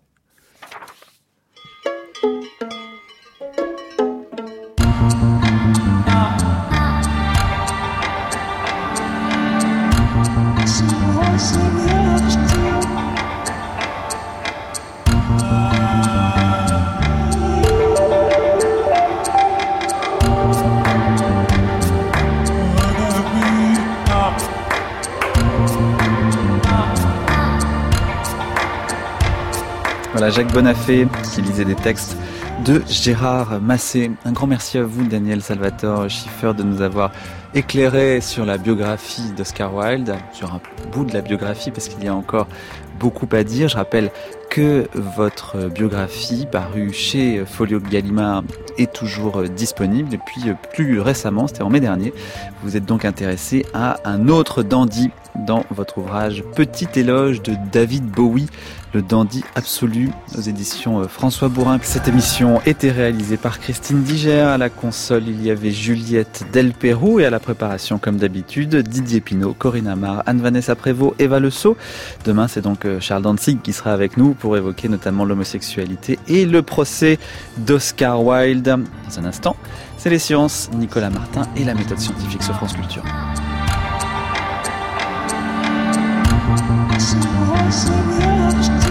Voilà, Jacques Bonafé qui lisait des textes de Gérard Massé. Un grand merci à vous, Daniel Salvatore Schiffer, de nous avoir éclairé sur la biographie d'Oscar Wilde, sur un bout de la biographie, parce qu'il y a encore beaucoup à dire. Je rappelle que votre biographie, parue chez Folio de Gallimard, est toujours disponible. Et puis, plus récemment, c'était en mai dernier, vous êtes donc intéressé à un autre dandy dans votre ouvrage Petit éloge de David Bowie, le dandy absolu, aux éditions François Bourin. Cette émission était réalisée par Christine Diger. À la console, il y avait Juliette Delperroux et à la préparation, comme d'habitude, Didier Pinault, Corinne Amar, Anne-Vanessa Prévost, Eva Le Sceau. Demain, c'est donc Charles Dantzig qui sera avec nous pour évoquer notamment l'homosexualité et le procès d'Oscar Wilde. Dans un instant, c'est les sciences, Nicolas Martin et la méthode scientifique sur France Culture. So